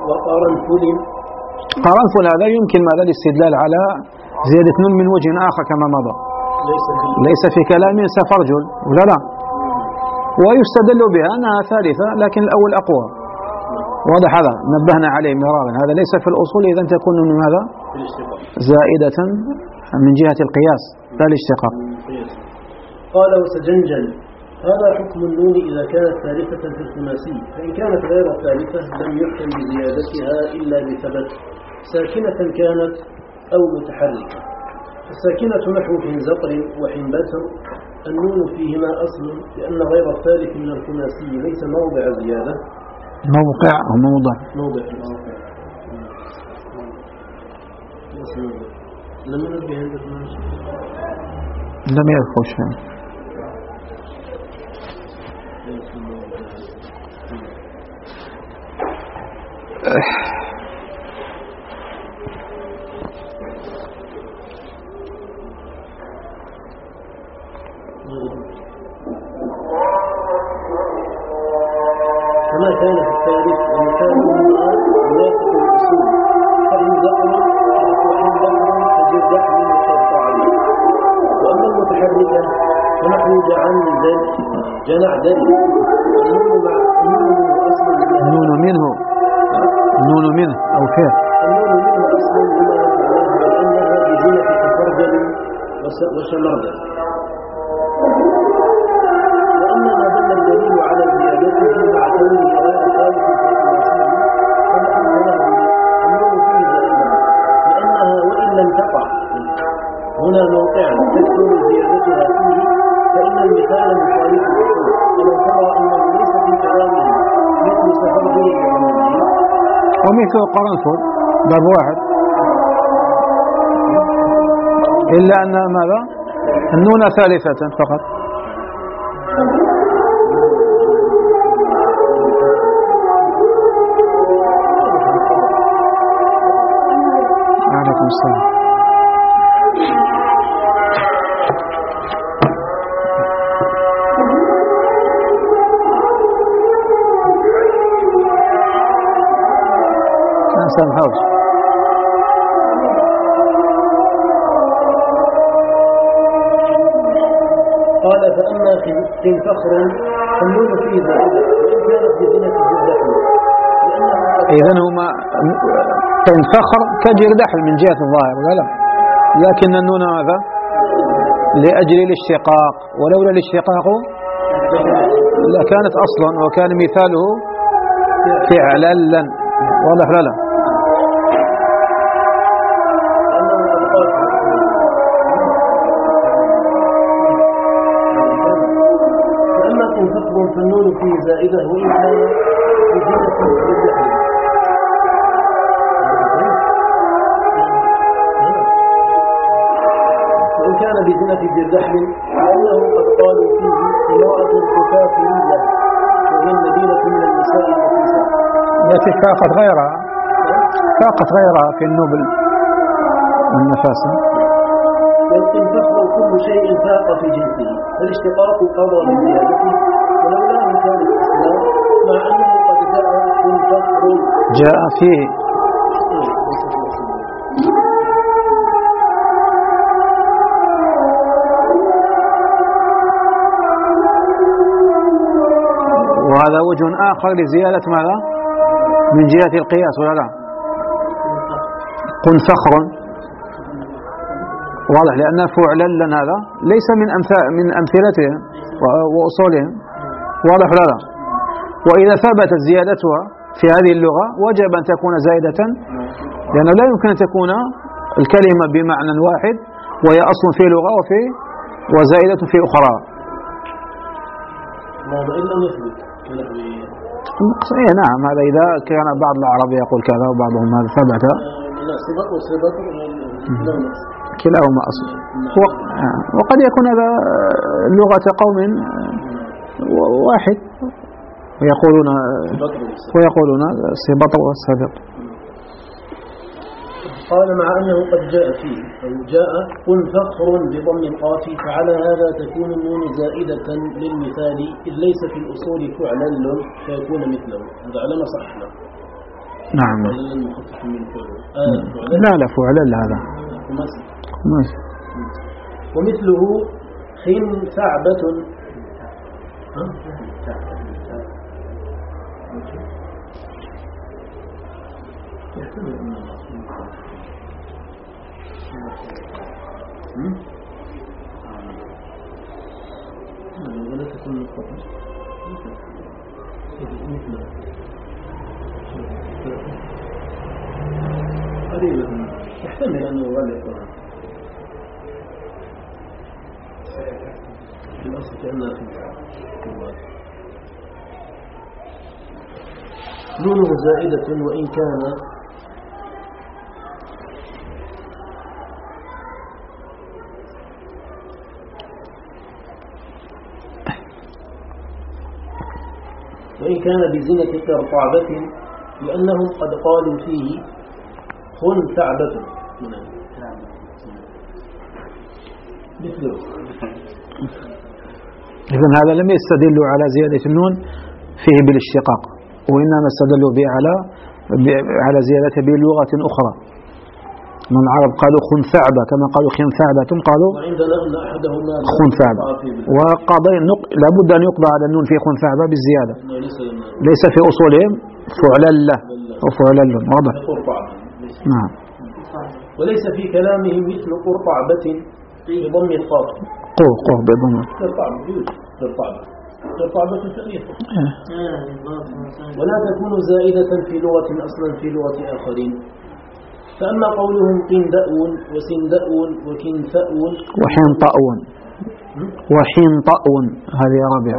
وقرنفل.
قرنفل هذا يمكن ماذا الاستدلال على زيادة نون من وجه آخر كما مضى، ليس في كلام سفرجل ولا لا، ويستدل بها أنها ثالثة لكن الأول أقوى. واضح هذا نبهنا عليه مرارا، هذا ليس في الأصول إذا تكون من هذا زائدة من جهة القياس لا الاشتقاق.
قال وسجنجل هذا حكم النون إذا كانت ثالثة في الخماسي، فإن كانت غير ثالثة لم يحكم بزيادتها إلا بثبت ساكنة كانت أو متحركة. الساكنة نحو حنزقر وحنبتر النون فيهما أصل لأن غير الثالث من الخماسي ليس موضع زيادة.
موقع أو موضع
موضع لم ننبه عندك
لم يذكر شيء.
كما كان في الثالث ومثاله منافق الأصول فإن ذكر وإن ذكر فجر من وشرط عليه. وأما المتحركة فنحن جعندل جنعدل النون مع النون أصل
النون منه النون منه أو فيه
النون منه أصل لما لأنها بزينة كفرجل وشمردل. وأما ما دل الدليل على زيادته مع كونه غير ثالث في الخماسي فنحن نهدي النون فيه زائدة لأنها وإن لم تقع هنا موقعا تكون زيادتها فيه فإن المثال مخالف الأصول. ألم ترى أنه ليس في كلامه مثل سفرجل وغنمه
ومثل قرنفل باب واحد، إلا أن ماذا النون ثالثة فقط. عليكم السلام. أحسن حوش.
قال فأما في فخر فالنون فيه زائدة وإن كانت بزينة الجردحل
إذن هما فخر كجردحل من جهة الظاهر ولا لا، لكن النون ماذا لأجل الاشتقاق، ولولا الاشتقاق لكانت أصلا وكان مثاله فعلا. واضح لا لا.
فالنون فيه زائدة وإن كان بزينة الجردحل وإن كان بزينة الجردحل لأنه قد قالوا فيه امرأة كافرية وهي النبيلة من النساء النفيسات
التي فاقت غيرها فاقت غيرها في النبل والنفاسة.
ولكن فخر كل شيء فاق في جنسه فالاشتقاق قضى بزيادته ولولا كان الإسلام مع أنه قد جاء كل فخر
جاء فيه وهذا وجه آخر لزيادة ماذا من جهة القياس ولا لا. قل فخر واضح لأن فعلا لنا هذا ليس من من أمثلتهم وأصولهم. واضح ولا لا. وإذا ثبتت زيادتها في هذه اللغة وجب أن تكون زائدة لأنه لا يمكن أن تكون الكلمة بمعنى واحد وهي أصل في لغة وفي وزائدة في أخرى.
ماذا إلا نثبت
إيه نعم هذا إذا كان بعض العرب يقول كذا وبعضهم هذا ثبت كلاهما أصل. وقد يكون هذا لغة قوم واحد ويقولون ويقولون السبط والسبط.
قال مع أنه قد جاء فيه أو جاء قل فخر بضم القاف فعلى هذا تكون النون زائدة للمثال إذ ليس في الأصول فعلا فيكون مثله. هذا على ما صحنا
نعم.
مخفف من فعل. آه
لا لا فعل هذا.
خماسي.
خماسي.
ومثله خن ثعبة. ولا تكون الخطأ قريبا يحتمل أنه غلط في الأصل كأنها في نونه زائدة وإن كان وإن كان بزنة كرطعبة لأنهم قد قالوا فيه خن ثعبة مثله.
إذن هذا لم يستدلوا على زيادة النون فيه بالاشتقاق، وإنما استدلوا به على على زيادته بلغة أخرى. من العرب قالوا خن ثعبة كما قالوا خن ثعبة قالوا خن ثعبة، وقضي لابد أن يقضى على النون في خن ثعبة بالزيادة، ليس في أصولهم فعلل أو فعلل. واضح؟ نعم.
وليس في كلامهم مثل قرطعبة بضم القاف.
قو قو بضم.
قرطعبة يوجد قرطعبة قرطعبة ثانية. ولا تكون زائدة في لغة أصلا في لغة آخرين. فأما قولهم قندأ وسندأ وكنثأ
وحنطأ وحنطأ هذه رابعة.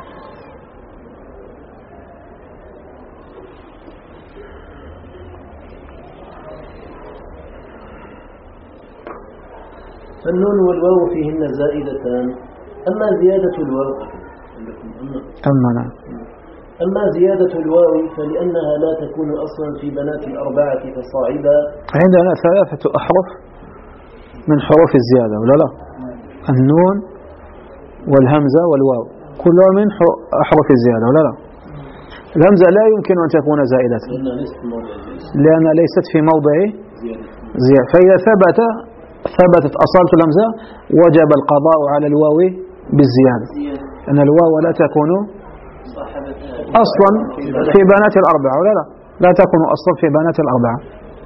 فالنون والواو فيهن زائدتان. أما زيادة الواو
أما نعم
أما زيادة الواو فلأنها لا تكون أصلا في بنات الأربعة فصاعدا.
عندنا ثلاثة أحرف من حروف الزيادة ولا لا؟ النون والهمزة والواو كلها من أحرف الزيادة ولا لا؟ الهمزة لا يمكن أن تكون زائدة لأنها ليست في موضع زيادة، فإذا ثبت ثبتت أصالة الهمزة وجب القضاء على الواو بالزيادة، أن الواو لا تكون أصلا في بنات الأربعة ولا لا؟ لا تكون أصلا في بنات الأربعة.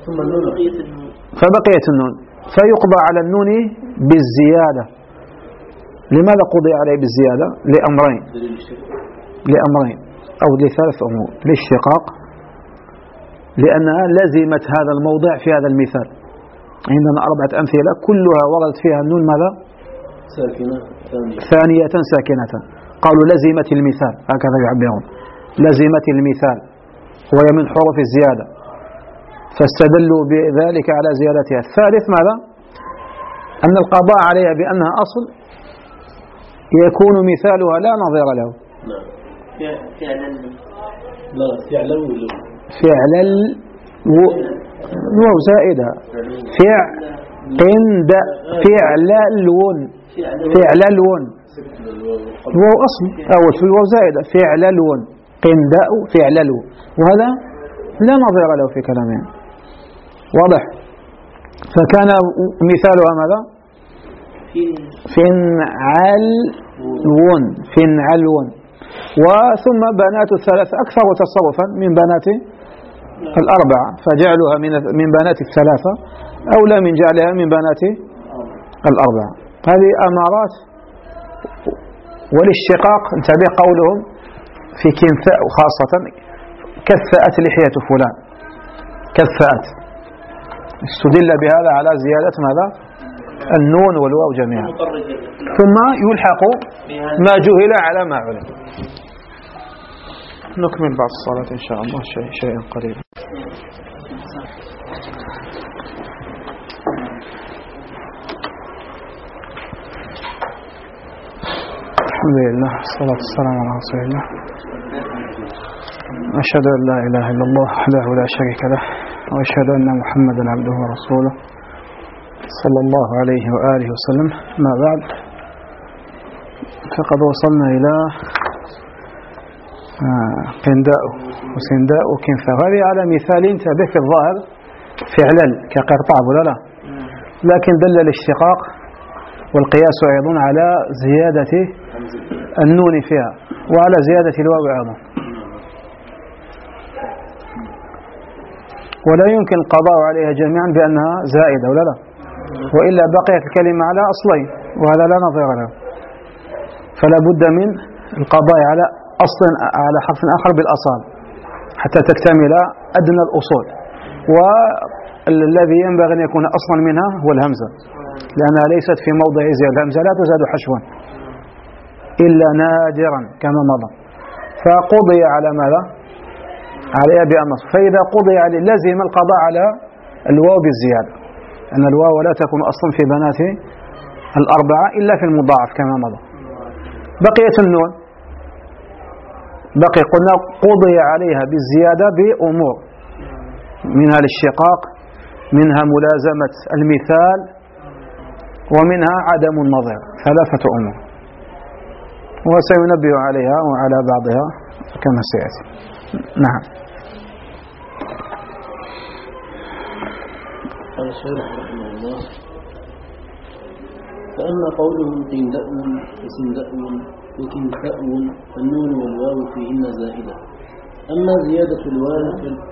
فبقيت النون فيقضى على النون بالزيادة. لماذا قضي عليه بالزيادة؟ لأمرين لأمرين أو لثلاث أمور. للاشتقاق، لأنها لزمت هذا الموضع في هذا المثال. عندنا أربعة أمثلة كلها وردت فيها النون ماذا؟
ساكنة
ثانية ساكنة. قالوا لزمت المثال، هكذا يعبرون، لزمت المثال وهي من حروف الزيادة، فاستدلوا بذلك على زيادتها. الثالث ماذا؟ أن القضاء عليها بأنها أصل يكون مثالها لا نظير له.
لا فعل
فعل الو زائدة فعل فعل الون فعل الون الواو أصل أول في الواو زائدة فعل الون قنداء فعل الون، وهذا لا نظير له في كلامهم. واضح؟ فكان مثالها ماذا؟ فنعلون فنعلون. وثم بنات الثلاثة أكثر تصرفا من بنات الأربعة، فجعلها من من بنات الثلاثة أولى من جعلها من بنات الأربعة. هذه أمارات. والاشتقاق انتبه قولهم في كنثاء خاصة كثأت لحية فلان كثأت، استدل بهذا على زيادة ماذا؟ النون والواو جميعا، ثم يلحق ما جهل على ما علم. نكمل بعد الصلاة إن شاء الله شيء شيئا قليلا. الحمد لله والصلاة والسلام على رسول الله. أشهد أن لا إله إلا الله وحده لا شريك له، وأشهد أن محمدا عبده ورسوله صلى الله عليه وآله وسلم. ما بعد، فقد وصلنا إلى آه قنداء وسنداء وكنفاء، هذه على مثال انتبه في الظاهر فعلا كقرطاب ولا لا، لكن دل الاشتقاق والقياس أيضا على زيادة النون فيها وعلى زيادة الواو أيضا، ولا يمكن القضاء عليها جميعا بأنها زائدة ولا لا، وإلا بقيت الكلمة على أصلين وهذا لا نظير له، فلا بد من القضاء على أصل على حرف آخر بالأصال حتى تكتمل أدنى الأصول، والذي ينبغي أن يكون أصلا منها هو الهمزة، لأنها ليست في موضع زيادة، الهمزة لا تزاد حشوا إلا نادرا كما مضى، فقضي على ماذا؟ عليها بالنصب، فإذا قضي عليه لزم القضاء على الواو بالزيادة، أن الواو لا تكون أصلا في بنات الأربعة إلا في المضاعف كما مضى. بقيت النون، بقي قلنا قضي عليها بالزيادة بأمور، منها الاشتقاق، منها ملازمة المثال، ومنها عدم النظير، ثلاثة أمور، وسينبه عليها وعلى بعضها كما سيأتي. نعم.
قال الشارح رحمه الله: فأما قولهم قندأ وسندأ وكنفأ فالنون والواو فيهن زائدة، أما زيادة الواو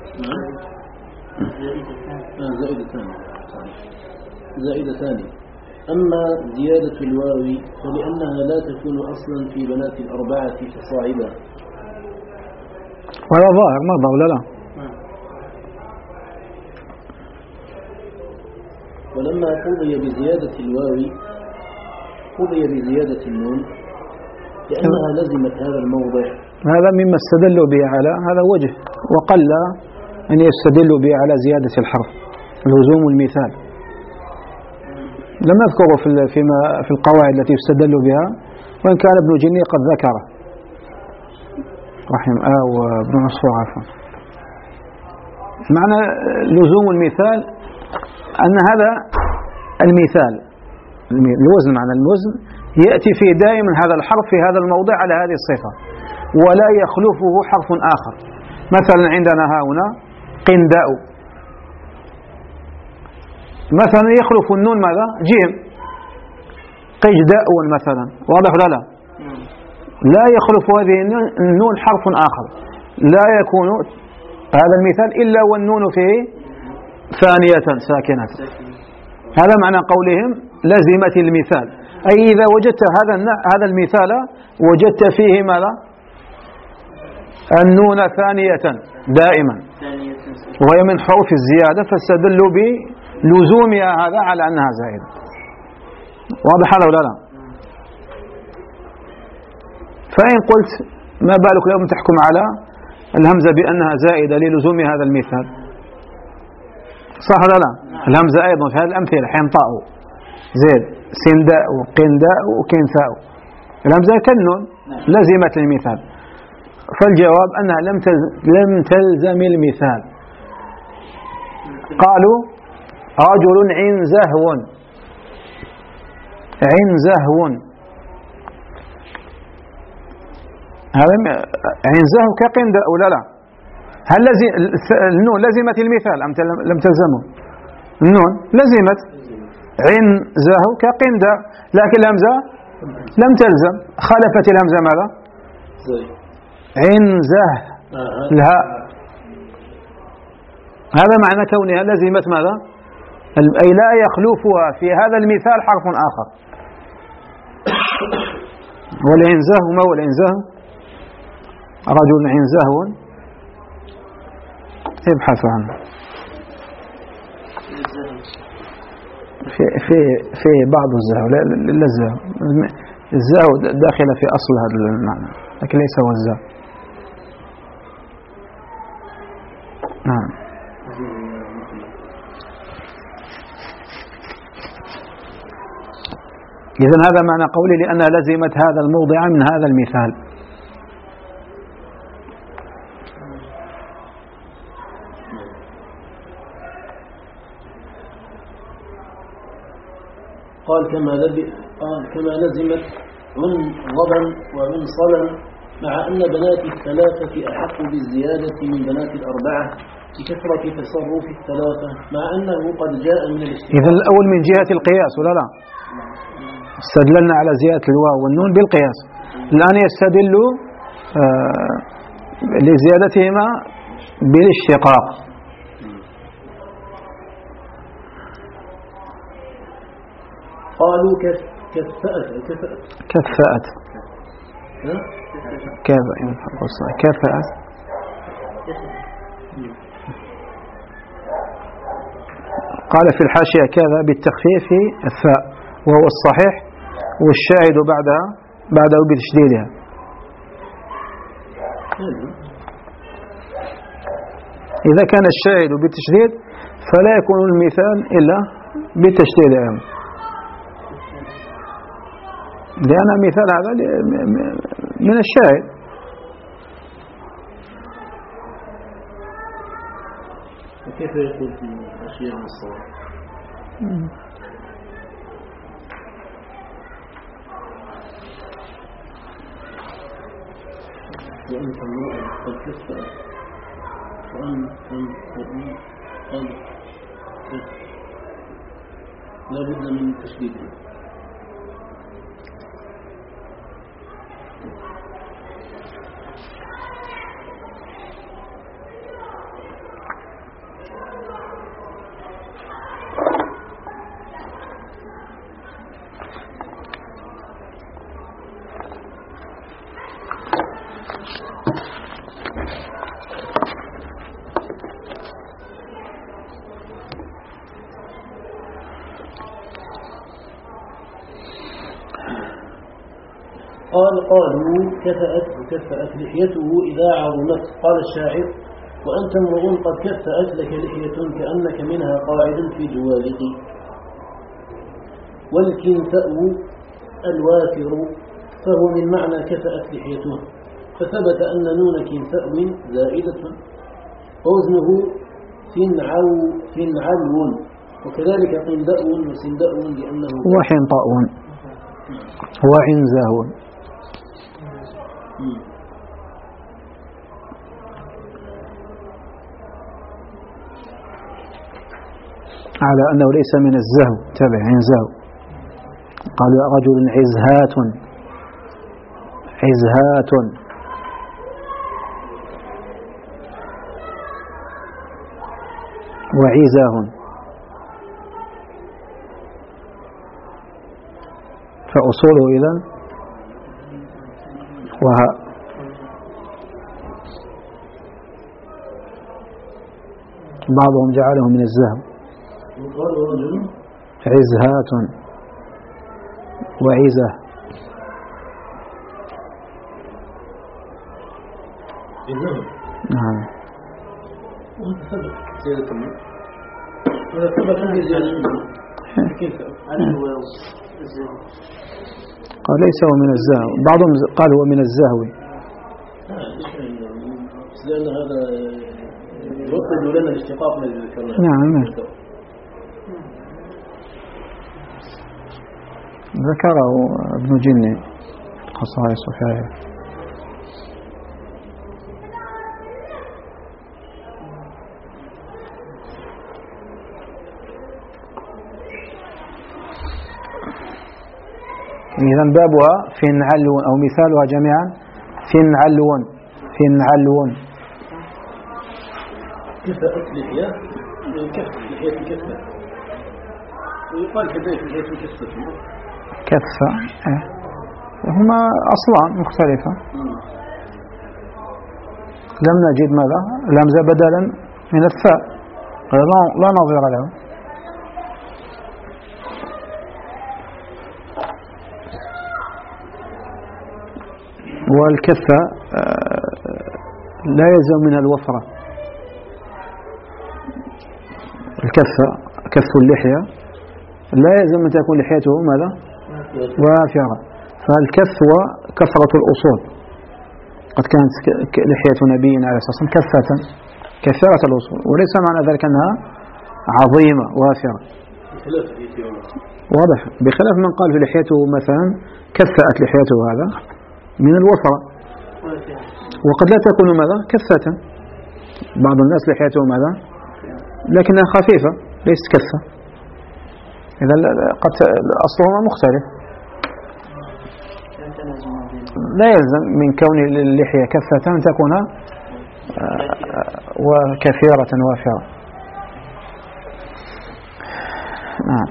زائدتان زائدتان أما زيادة الواو فلأنها لا تكون أصلا في بنات الأربعة فصاعدا،
ولا ظاهر ما ظاهر لا
ولما قضي بزيادة الواو قضي بزيادة النون لأنها لزمت هذا الموضع.
هذا مما استدلوا به على هذا وجه، وقل أن يستدلوا به على زيادة الحرف لزوم المثال. لم أذكره في فيما في القواعد التي يستدل بها، وإن كان ابن جني قد ذكره رحم آه وابن عصفور عفوا. معنى لزوم المثال أن هذا المثال الوزن، معنى الوزن يأتي فيه دائما هذا الحرف في هذا الموضع على هذه الصفة، ولا يخلفه حرف آخر. مثلا عندنا هنا قنداء، مثلا يخلف النون ماذا؟ جيم. قجداء مثلا، واضح ولا لا؟ لا يخلف هذه النون حرف آخر، لا يكون هذا المثال إلا والنون فيه ثانية ساكنة. هذا معنى قولهم لزمت المثال، أي إذا وجدت هذا هذا المثال وجدت فيه ماذا؟ النون ثانية دائما، وهي من حروف الزيادة، فاستدلوا بلزومها هذا على أنها زائدة. واضح هذا ولا لا؟ فإن قلت ما بالك اليوم تحكم على الهمزة بأنها زائدة للزوم هذا المثال، صح ولا لا؟ الهمزة أيضا في هذه الأمثلة حنطاء زيد سنداء وقنداء وكنثاء، الهمزة كالنون لزمت المثال، فالجواب أنها لم لم تلزم المثال. قالوا رجل عنزهو، عنزهو هذا عنزهو كقنداء ولا لا؟ هل لزم النون لزمت المثال أم لم تلزمه؟ النون لزمت عنزهو كقنداء، لكن الهمزة لم تلزم، خالفت الهمزة ماذا؟ عنزه الهاء. هذا معنى كونها لزمت ماذا؟ أي لا يخلفها في هذا المثال حرف آخر. والعنزه ما هو العنزه؟ رجل عنزه، ابحثوا عنه في في في بعض الزهو، لا لا الزهو، الزهو داخل في أصل هذا المعنى لكن ليس هو الزهو. نعم. إذن هذا معنى قولي لأنها لزمت هذا الموضع من هذا المثال.
قال كما قال كما لزمت عنضبا وعنصلا مع أن بنات الثلاثة أحق بالزيادة من بنات الأربعة لكثرة تصرف الثلاثة، مع أنه قد جاء من الاستثناء.
إذا الأول من جهة القياس ولا لا؟ استدللنا على زيادة الواو والنون بالقياس. الآن يستدل آه لزيادتهما بالاشتقاق.
قالوا كفأت كفأت
كفأت كذا كفأت قال في الحاشية كذا بالتخفيف الثاء وهو الصحيح، والشاهد بعدها بعده بتشديدها. إذا كان الشاهد بالتشديد فلا يكون المثال إلا بالتشديد أيضا، لأن مثال هذا من الشاهد.
كيف يقول في أشياء من الصور؟ وأنت امرؤ قد كفأ وأنت امرؤ قد لا بد من تشديده. قال قالوا كفأت وكفأت لحيته إذا عظمت. قال الشاعر: وأنت امرؤ قد كفأت لك لحية كأنك منها قاعد في جوالق. والكنفأ الوافر فهو من معنى كفأت لحيته، فثبت أن نون كنفأ زائدة، ووزنه فنعو فنعلو، وكذلك قندأ وسندأ لأنه
وحنطأ وعنزه. على أنه ليس من الزهو. تابع عنزه. قال رجل عزهات عزهات وعزاه، فأصوله إذن وها. بعضهم جعله من الزهو. عزهات وعزة. نعم. قال ليس هو من الزهو، بعضهم قال هو من الزهو.
لأن هذا يوضح لنا الاشتقاق الذي ذكرناه.
نعم. ذكره ابن جني خصائص وفائه. إذن بابها فنعلو أو مثالها جميعا فنعلو فنعلو.
كفأت لحية كف لحية كفة، ويقال كذلك لحية كفة
كفة. اه. هما أصلان مختلفة. لم نجد ماذا الهمزة بدلا من الثاء، لا نظير له. والكفة لا يلزم منها الوفرة. الكفة كف اللحية لا يلزم أن تكون لحيته ماذا وافرة، فالكفة كثرة الأصول. قد كانت لحية نبينا عليه الصلاة والسلام كفة كثرة الأصول، وليس معنى ذلك أنها عظيمة وافرة. واضح، بخلاف من قال في لحيته مثلا كفأت لحيته، هذا من الوفرة. وقد لا تكون ماذا كثة، بعض الناس لحيته ماذا لكنها خفيفة ليست كثة، إذا قد أصلهما مختلف. لا يلزم من كون اللحية كثة أن تكون وكثيرة وافرة. نعم.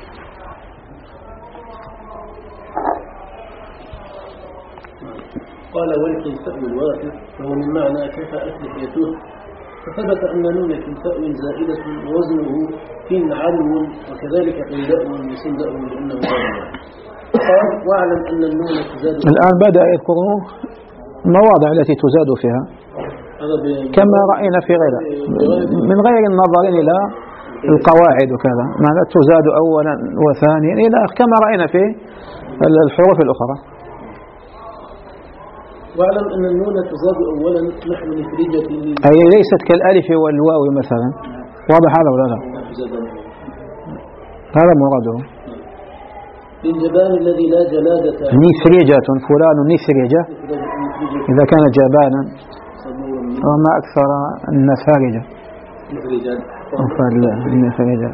قال والكلساء الوافر فهو من معنى كفأت لحيته، فثبت أن نون كلساء زائدة وزنه فين علو، وكذلك قيداء وسنداء لأنه غير. قال واعلم أن النون تزاد.
الآن بدأ يذكر المواضع التي تزاد فيها كما رأينا في غيرها من غير النظر إلى القواعد وكذا، معنى تزاد أولا وثانيا إلى كما رأينا في الحروف الأخرى.
واعلم أن النون تزاد أولا نحو نفرجة،
أي ليست كالألف والواو مثلا، واضح هذا ولا لا؟ هذا مراده.
للجبان الذي لا جلادة،
نفرجة فلان نفرجة إذا كان جبانا، وما أكثر النفارجة النفرجة.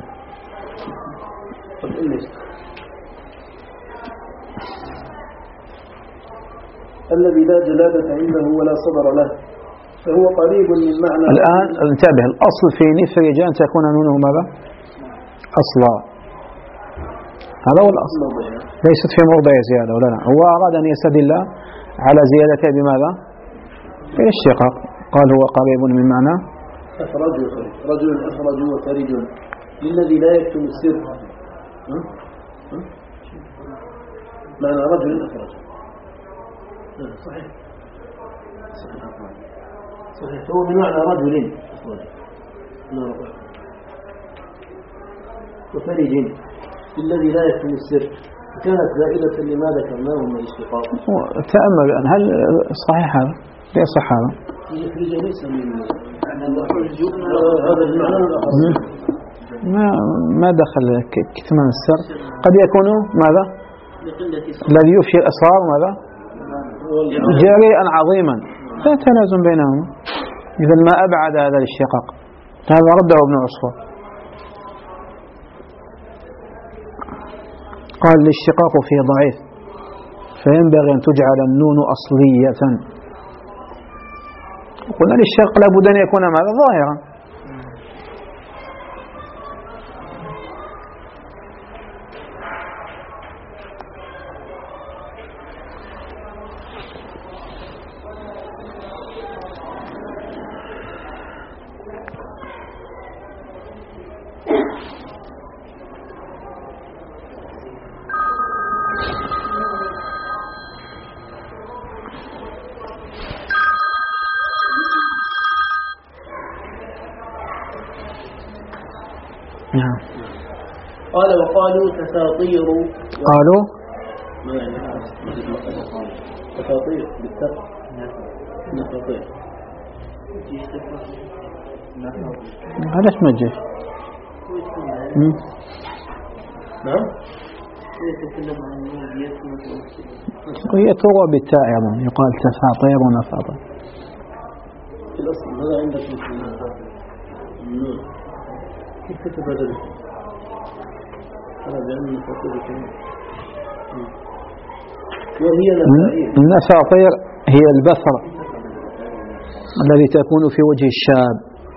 الذي لا جلادة عنده ولا صبر له، فهو قريب من معنى.
الآن انتبه، الأصل في نفرجة أن تكون نونه ماذا؟ أصلا، هذا هو الأصل، ليست في موضع زيادة ولا لا. هو أراد أن يستدل على زيادته بماذا؟ بالاشتقاق، قال هو قريب من معنى
أفرج رجل أفرج وفرج للذي لا يكتم السر، معنى رجل أفرج. صحيح صحيح صحيح هو من معنى رجل وفرج للذي لا يكتم السر، كانت زائدة لما ذكرناه من الاشتقاق.
تأمل الآن هل صحيح هذا؟ لا صح هذا؟
ليس من هذا المعنى
ما ما دخل كتمان السر، قد يكون ماذا؟ الذي يفشي الأسرار ماذا؟ جريئا عظيما، لا تلازم بينهما. إذا ما أبعد هذا الاشتقاق، هذا رده ابن عصفور. قال الاشتقاق فيه ضعيف، فينبغي أن تجعل النون أصلية. قلنا للشق لابد أن يكون ماذا؟ ظاهرا. نعم.
قال وقالوا تساطير،
قالوا
ما يعني تساطير بالتقى نساطير
هذا اسم الجيش.
نعم.
هي تروى بالتاء أيضا، يقال تساطير ونساطير.
في الأصل ماذا عندك في النون؟ كيف كتب هذا الاسم؟ أنا بأن نساطير كمان. وهي نسائر.
النساطير هي البثر الذي تكون في وجه الشاب.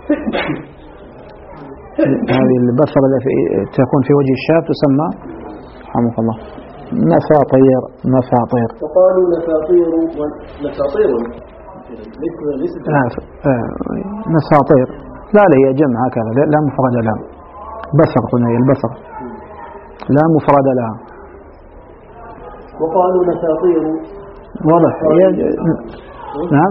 هذه البثر التي تكون في وجه الشاب تسمى رحمك الله نساطير. نساطير.
وقالوا نساطير ونساطير ليس
نساطير لا لا هي جمع هكذا، لا مفرد لها. بثر قلنا هي البثر لا مفرد لها.
وقالوا نساطير
واضح. نعم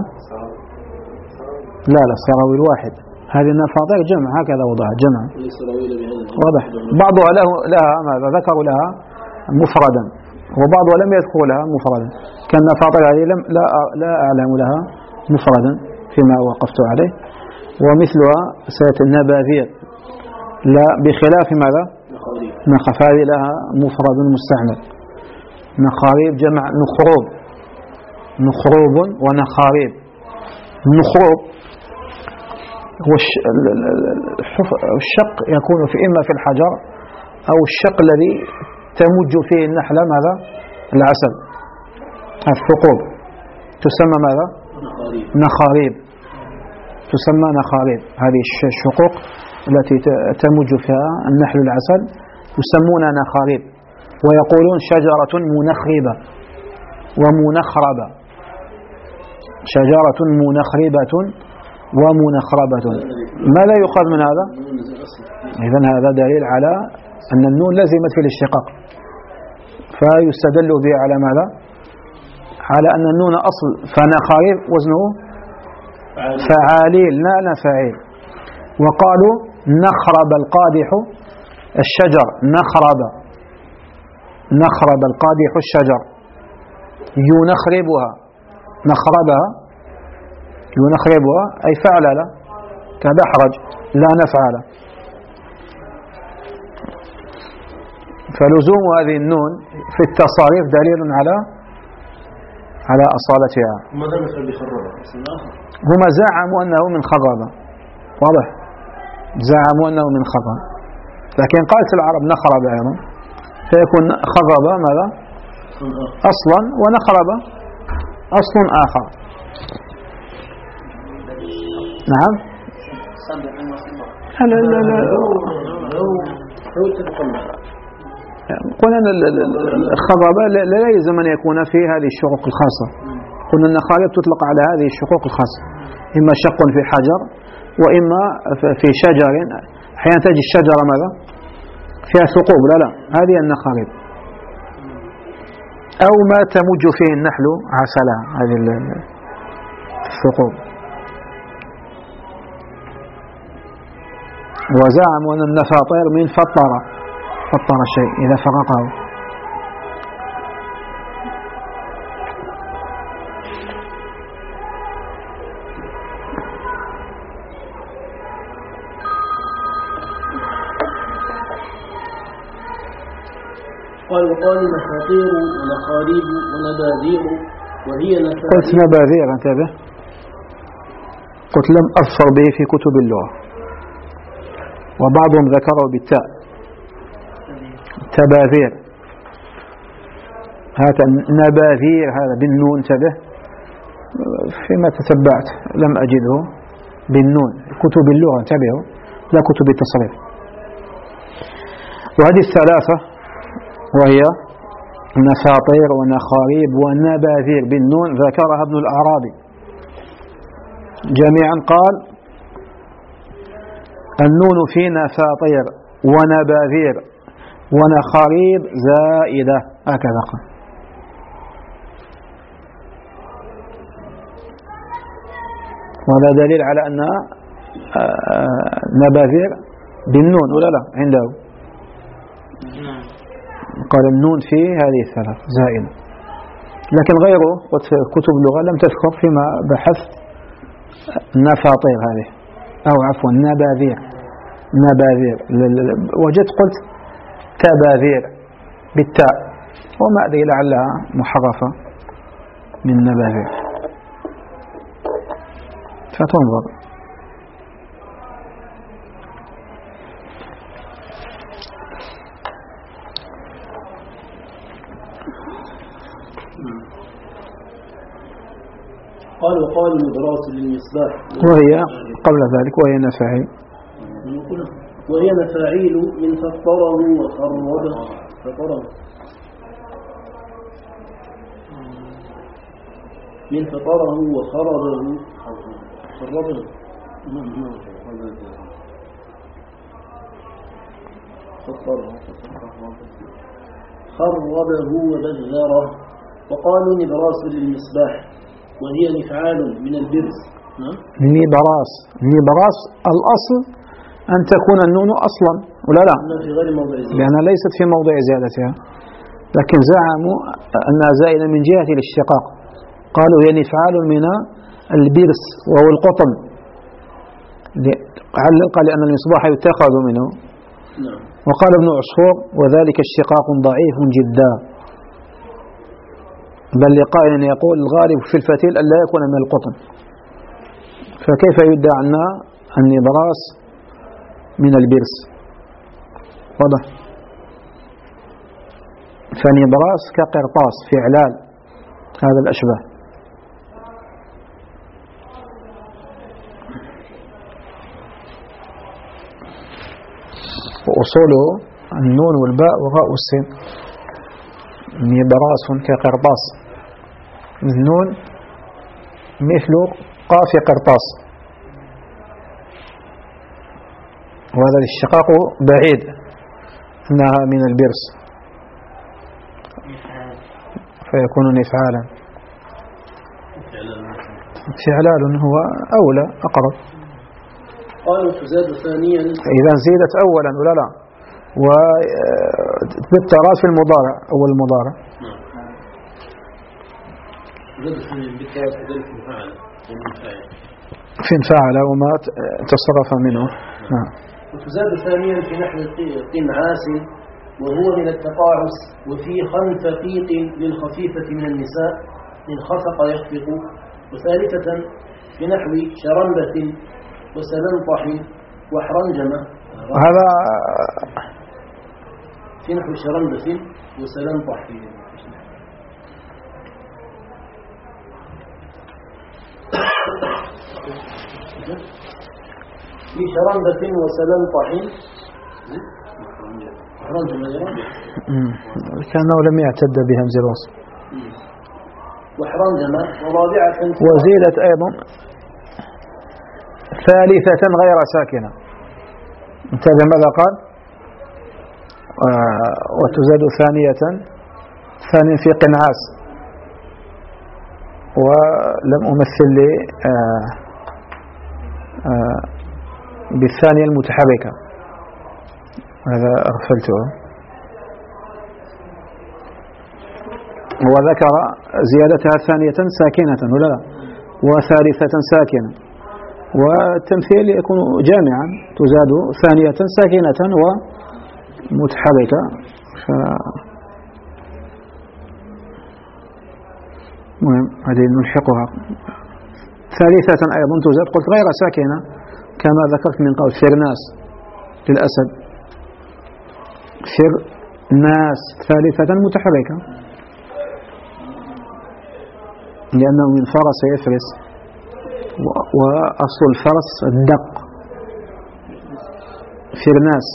لا لا السراويل واحد، هذه النساطير جمع هكذا وضعها جمع واضح. بعضها له لها ماذا ذكروا لها مفردا وبعضها لم يذكروا لها مفردا، كالنساطير هذه لم لا لا أعلم لها مفردا فيما وقفت عليه. ومثلها سيأتي النباذير لا بخلاف ماذا؟ نخفاذ لها مفرد مستعمل. نخاريب جمع نخروب، نخروب ونخاريب. النخروب هو الشق يكون في إما في الحجر أو الشق الذي تمج فيه النحلة ماذا؟ العسل. الثقوب تسمى ماذا؟ نخاريب. تسمى نخاريب. هذه الشقوق التي تمج فيها النحل العسل يسمونها نخاريب. ويقولون شجرة منخربة ومنخربة. شجرة منخربة ومنخربة. ماذا يؤخذ من هذا؟ إذن هذا دليل على أن النون لازمت في الاشتقاق، فيستدل به على ماذا؟ على أن النون أصل. فنخارب وزنه فعاليل لا نفعيل. وقالوا نخرب القادح الشجر. نخرب نخرب القادح الشجر ينخربها. نخربها ينخربها أي فعل له كدحرج لا نفعل. فلزوم هذه النون في التصاريف دليل على على أصالتها. هما زعموا أنه من خضب. واضح؟ زعموا أنه من خضب، لكن قالت العرب نخرب أيضا، فيكون خضب ماذا؟ أصلا، ونخرب أصل آخر. نعم. لا لا لا قلنا الخضب لا يلزم أن يكون في هذه الشقوق الخاصة. قلنا أن النخارب تطلق على هذه الشقوق الخاصة، إما شق في حجر وإما في شجر. أحيانا تجد الشجرة ماذا؟ فيها ثقوب. لا لا هذه النخارب. أو ما تمج فيه النحل عسلها، هذه الثقوب. وزعموا أن النفاطير من فطر فطر الشيء إذا فرقه.
قال وقال نفاطير ونخاريب ونباذير وهي نفاطير.
قلت نباذير انتبه، قلت لم أظفر به في كتب اللغة، وبعضهم ذكره بالتاء تباذير. هذا نباذير هذا بالنون انتبه، فيما تتبعت لم أجده بالنون. كتب اللغة انتبهوا، لا كتب التصريف. وهذه الثلاثة وهي نفاطير ونخاريب ونباذير بالنون ذكرها ابن الأعرابي جميعا. قال النون في نفاطير ونباذير ونخاريب زائدة، هكذا قال. وهذا دليل على أن نباذير بالنون ولا لا عنده. قال النون في هذه الثلاث زائدة، لكن غيره كتب اللغة لم تذكر فيما بحثت نفاطير هذه، أو عفوا نباذير. نباذير وجدت قلت تباذير بالتاء، وما أدري لعلها محرفة من نباذير، فتنظر.
قال وقال نبراس للمصباح
وهي قبل ذلك وهي نفاعيل.
وهي نفاعيل من فطره وخربه فطره من فطره وخربه خربه خربه وبذره. وقالوا نبراس للمصباح وهي نفعال من البرز.
نبراس. نبراس الأصل أن تكون النون أصلا ولا لا؟
في غير موضع زيادة،
لأنها ليست في موضع زيادتها، لكن زعموا أنها زائدة من جهة الاشتقاق. قالوا هي نفعال من البرز وهو القطن، قال لأن المصباح يتخذ منه.
نعم.
وقال ابن عصفور وذلك اشتقاق ضعيف جدا، بل لقائل يقول الغالب في الفتيل أن لا يكون من القطن. فكيف يدعى أن النبراس من البرس؟ واضح. فنبراس كقرطاس في إعلال هذا الأشباه. وأصوله النون والباء وغاء والسين. نبراس كقرطاس، النون مثل قاف قرطاس، وهذا الاشتقاق بعيد أنها من البرس فيكون إفعالا. استعلال هو أولى أقرب.
قالوا تزاد ثانيا
إذا زيدت أولا ولا لا، وبالتراث في المضارع أول المضارع في انفعل وما تصرف منه. نعم.
وتزاد ثانيا في نحو قنعاس وهو من التقاعس، وفي خنفقيق للخفيفة من النساء من خفق يخفق. وثالثة في نحو شرنبة وسلنطح وحرنجمة.
هذا
في نحو شرنبة وسلنطح. في شرنبة وسلنطح
كأنه لم يعتد بهمز الوصل.
وحرنجمة. ورابعة
وزيدت أيضا ثالثة غير ساكنة. انتبه ماذا قال؟ آه وتزاد ثانية ثانية في قنعاس، ولم أمثل لي آه آه بالثانية المتحركة، هذا أغفلته. وذكر زيادتها ثانية ساكنة ولا لا، وثالثة ساكنة، والتمثيل يكون جامعا، تزاد ثانية ساكنة ومتحركة. ف مهم هذه نلحقها. ثالثة أيضا تزاد قلت غير ساكنة كما ذكرت من قول فرناس للأسد، فرناس ثالثة متحركة لأنه من فرس يفرس، وأصل الفرس الدق. فرناس.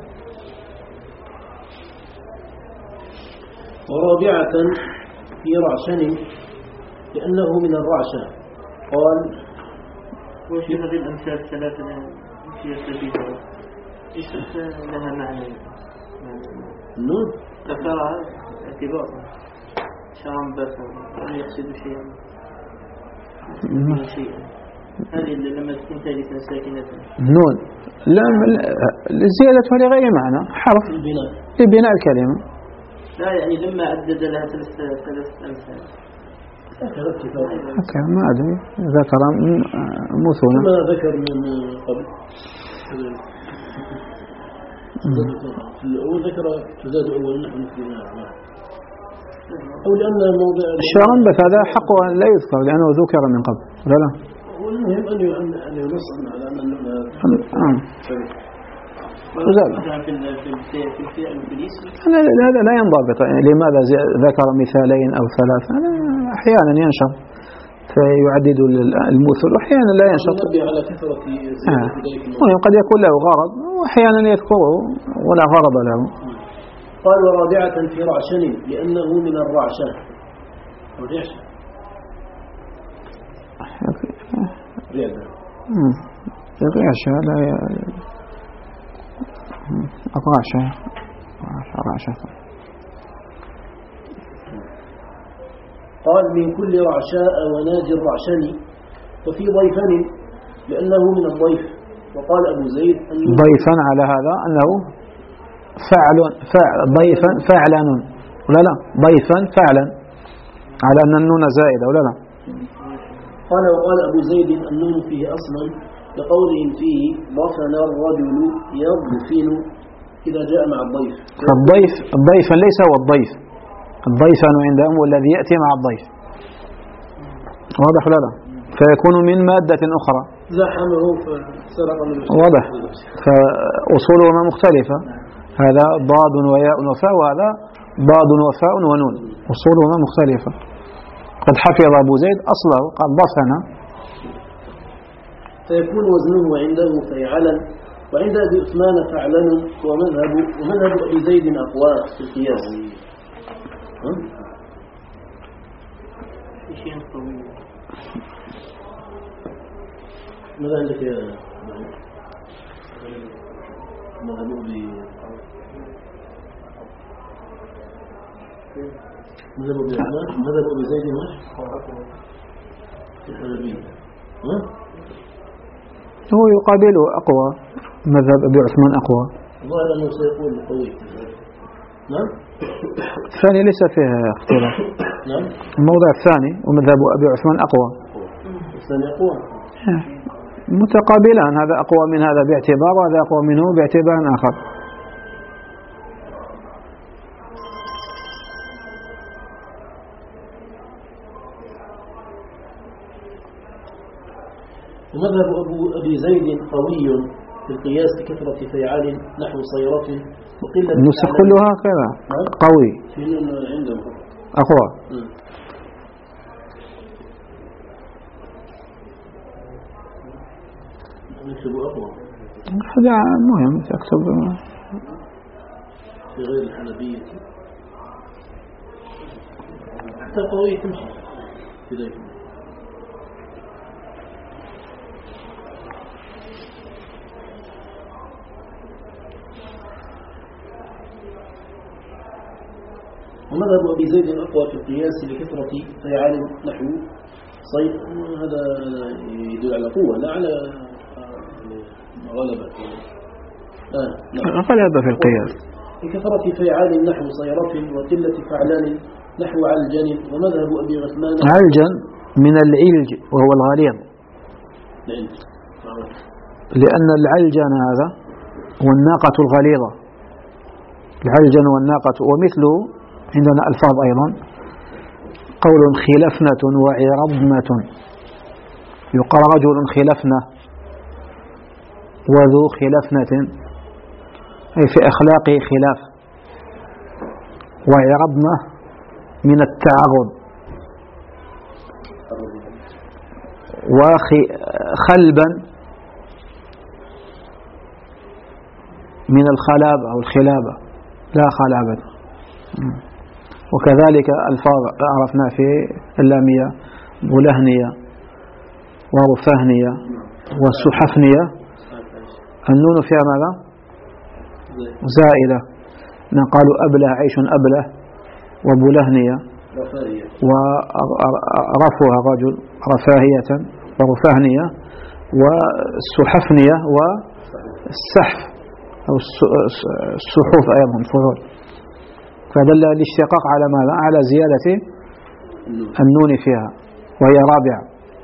ورابعة في رعشن لأنه من الرعشة. قال
وش هذه الأمثال الثلاثة في التبيدة ليست لها معنى؟
النون
ذكرها اعتبارا شرم بثر ولم يقصد شيئا شيئا. هذه لما تكون ثالثا ساكنة
نون الزيادة لغير معنى، حرف
البناء
لبناء الكلمة.
لا يعني لما عدد لها ثلاث ثلاث أمثال.
أوكي ما أدري ذكر مثلا
ما ذكر من قبل وذكر تزاد أول نحن في أو لأن موضع
الشرنبة هذا حق لا يذكر لأنه ذكر من قبل لا لا.
والمهم أن أن ينص على أن
هذا لا ينضبط. لماذا ذكر مثالين أو ثلاثة؟ أحيانا ينشط فيعدد المثل وأحيانا لا ينشط.
على كثرة
آه. قد يكون له غرض وأحيانا يذكره ولا غرض له.
قال ورابعة في رعشن لأنه من الرعشة. الرعشة
الرعشة لا ي... الرعشة الرعشة.
قال من كل رعشاء وناجي الرعشن. وفي ضيفان لأنه من الضيف. وقال أبو زيد
ضيفا على هذا أنه فعل فعل ضيفا فعلا ولا لا ضيفا فعلا على أن النون زائدة ولا لا.
قال وقال أبو زيد النون فيه أصلا لقولهم فيه ضفن الرجل يضفن إذا جاء مع الضيف.
الضيف الضيفا ليس هو الضيف، الضيفان عندهم هو الذي يأتي مع الضيف. واضح ولا لا؟ فيكون من مادة أخرى.
زحمه فسرق من
واضح. فأصولهما مختلفة، هذا ضاد وياء وفاء، وهذا ضاد وفاء ونون، أصولهما مختلفة. قد حفظ أبو زيد أصله قد ضفن.
فيكون وزنه عنده فيعلا، وعند أبي عثمان فعلا، ومذهب ومذهب أبي زيد أقوى في القياس. ماذا عندك يا مذهب أبي مذهب أبي عثمان مذهب أبي زيد في الحنبلية.
هو يقابله أقوى، مذهب أبي عثمان أقوى.
ظاهر أنه سيقول قوي. نعم.
الثاني ليس فيه اختلاف.
نعم.
الموضع الثاني ومذهب أبي عثمان أقوى.
الثاني أقوى.
متقابلان، هذا أقوى من هذا باعتبار، وهذا أقوى منه باعتبار آخر.
ومذهب أبو أبي زيد قوي في القياس بكثرة فيعال نحو صيرة وقلة
النسخ كلها كذا قوي
عندهم
أقوى.
نكتب أقوى،
هذا مهم تكتب
في غير الحنبية حتى قوي تمشي في ذلك. ومذهب أبي زيد أقوى في القياس لكثرة فيعال نحو صيد، هذا يدل على قوة لا على غلبة. آه نعم.
غلبة في القياس
لكثرة فيعال نحو صيرف وقلة فعلان نحو علجن. ومذهب أبي عثمان
علجن من العلج وهو الغليظ، لأن العلجن هذا هو الناقة الغليظة، العلجن والناقة. ومثله عندنا ألفاظ أيضا، قول خلفنة وعرضمة، يقال رجل خلفنة وذو خلفنة، أي في أخلاقه خلاف. وعرضمة من التعرض. وخلبا من الخلاب أو الخلابة، لا خلابة. وكذلك الفاظ عرفنا في اللامية بلهنية ورفهنية والسحفنية، النون فيها ماذا؟ زائدة. قالوا أبله عيش أبله، وبلهنية ورفها رجل رفاهية ورفاهنية، والسحفنية والسحف أو السحوف أيضا فضول. فدل الاشتقاق على ماذا؟ على زيادة النون فيها، وهي رابعة.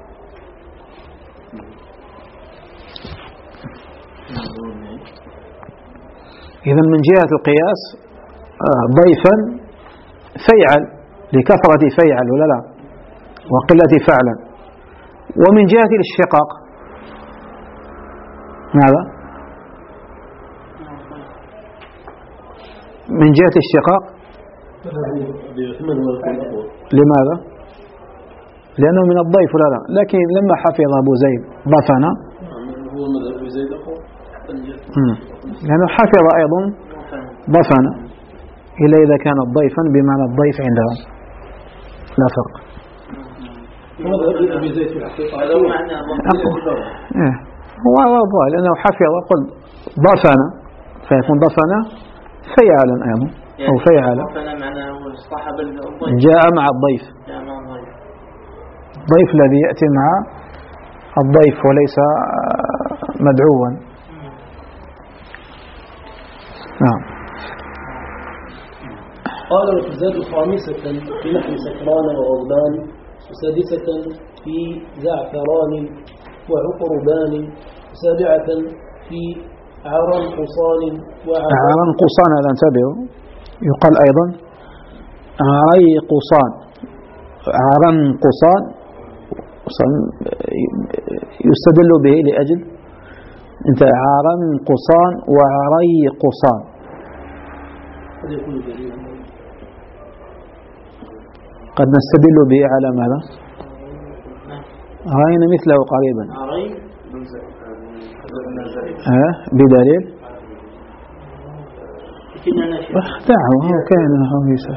إذا من جهة القياس ضيفا فيعل لكثرة فيعل ولا لا، وقلة فعلا. ومن جهة الاشتقاق ماذا؟ من جهة الاشتقاق لماذا؟ لأنه من الضيف ولا لا. لكن لما حفظ أبو زيد ضفنا، لأنه حفظ أيضا ضفنا، إلا إذا كان ضيفا بمعنى الضيف عندهم، لا فرق. هو واضح، لأنه حفظ قل ضفنا، فيكون ضفنا فيعلا أيضا أو فيعلا، جاء مع الضيف، الضيف الذي يأتي مع الضيف وليس مدعوا. نعم.
قال وتزاد خامسة في نحو سكران وغضبان، وسادسة في زعفران وعقربان، وسابعة في عرن قصان
عرن قصان. هذا انتبهوا، يقال أيضا عري قصان، عرن قصان يستدل به لأجل أنت عارا قصان وعري قصان. قد نستدل به على ماذا؟ رأينا مثله قريبا ها بدليل اخدعه هو كان هو يسأل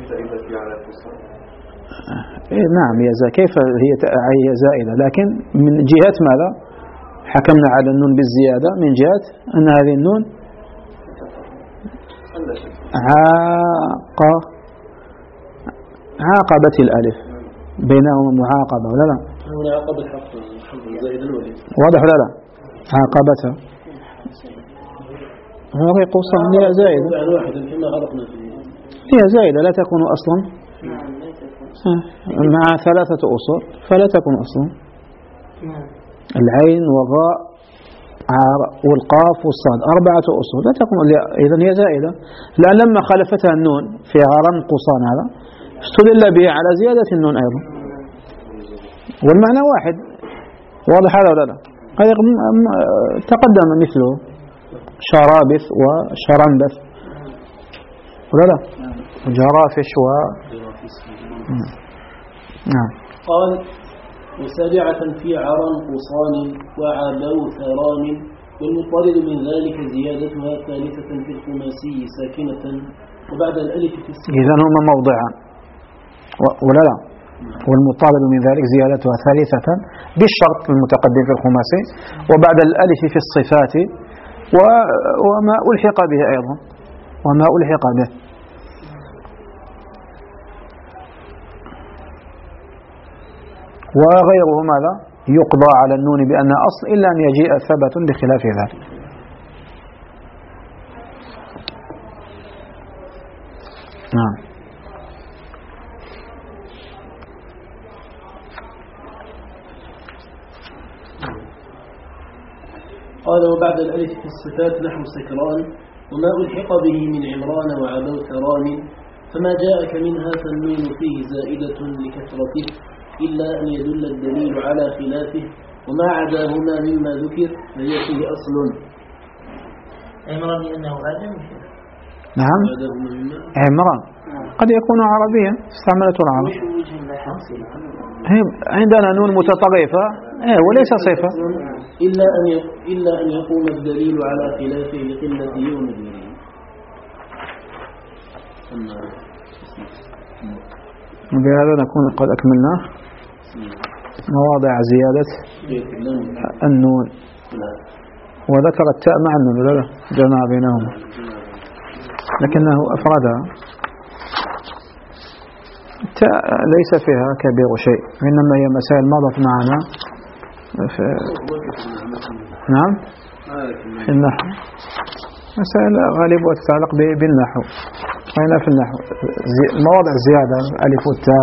إيه نعم يا زا كيف هي هي زائدة لكن من جهة ماذا حكمنا على النون بالزيادة من جهة أن هذه النون عاق عاقبت الألف بينهما معاقبة ولا لا؟ واضح ولا لا؟ عاقبتها هذه قوسان هي زائدة هي زائدة لا تكون أصلا مع ثلاثة أصول فلا تكون أصلا العين والراء والقاف والصاد أربعة أصول لا تكون إذن هي زائدة لأن لما خالفتها النون في غرام قوسان هذا استدل به على زيادة النون أيضا والمعنى واحد واضح هذا ولا لا؟ هذا تقدم مثله شرابث وشرنبث ولا لا؟ وجرافش و نعم.
قال وسابعة في عرى قصان وعبوثران والمطارد من ذلك زيادتها ثالثة في الخماسي ساكنة وبعد الألف في السكن.
إذن هما موضعان ولا لا؟ والمطالب من ذلك زيادتها ثالثة بالشرط المتقدم في الخماسي وبعد الألف في الصفات وما ألحق به أيضا وما ألحق به. وغيره ماذا يقضى على النون بأن أصل إلا أن يجيء ثبت بخلاف ذلك. نعم.
قال وبعد الألف في الصفات نحو سكران وما ألحق به من عمران وعبوثران فما جاءك منها فالنون فيه زائدة لكثرته إلا أن يدل الدليل على خلافه وما عداهما مما ذكر فهي فيه أصل.
عمران لأنه آدم
نعم عمران قد يكون عربيا استعملته العرب عندنا نون متطرفة وليس صفة
إلا أن إلا أن يقوم الدليل على خلافه لقلته ومدلوله.
بهذا نكون قد أكملنا مواضع زيادة النون وذكر التاء مع النون لا جمع بينهما لكنه أفردها. التاء ليس فيها كبير شيء إنما هي مسائل مضت معنا في نعم في النحو مسائل غالبها تتعلق بالنحو هنا في النحو مواضع زيادة ألف والتاء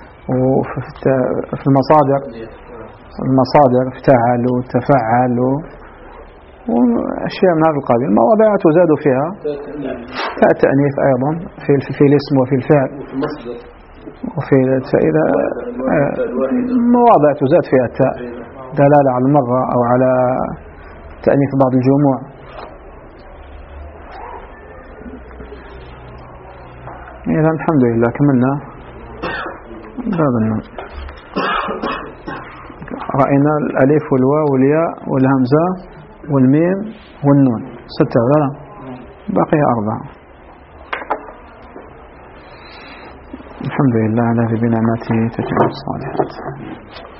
وفي المصادر المصادر افتعل وتفعل وأشياء من هذا القبيل مواضع تزاد فيها تاء تأنيث أيضا في في الاسم وفي الفعل وفي فإذا مواضع تزاد فيها التاء دلالة على المرة أو على تأنيث بعض الجموع. إذا الحمد لله كملنا باب النون. رأينا الألف والواو والياء والهمزة والميم والنون ستة ولا باقي أربعة. الحمد لله على بنعمته تتم الصالحات.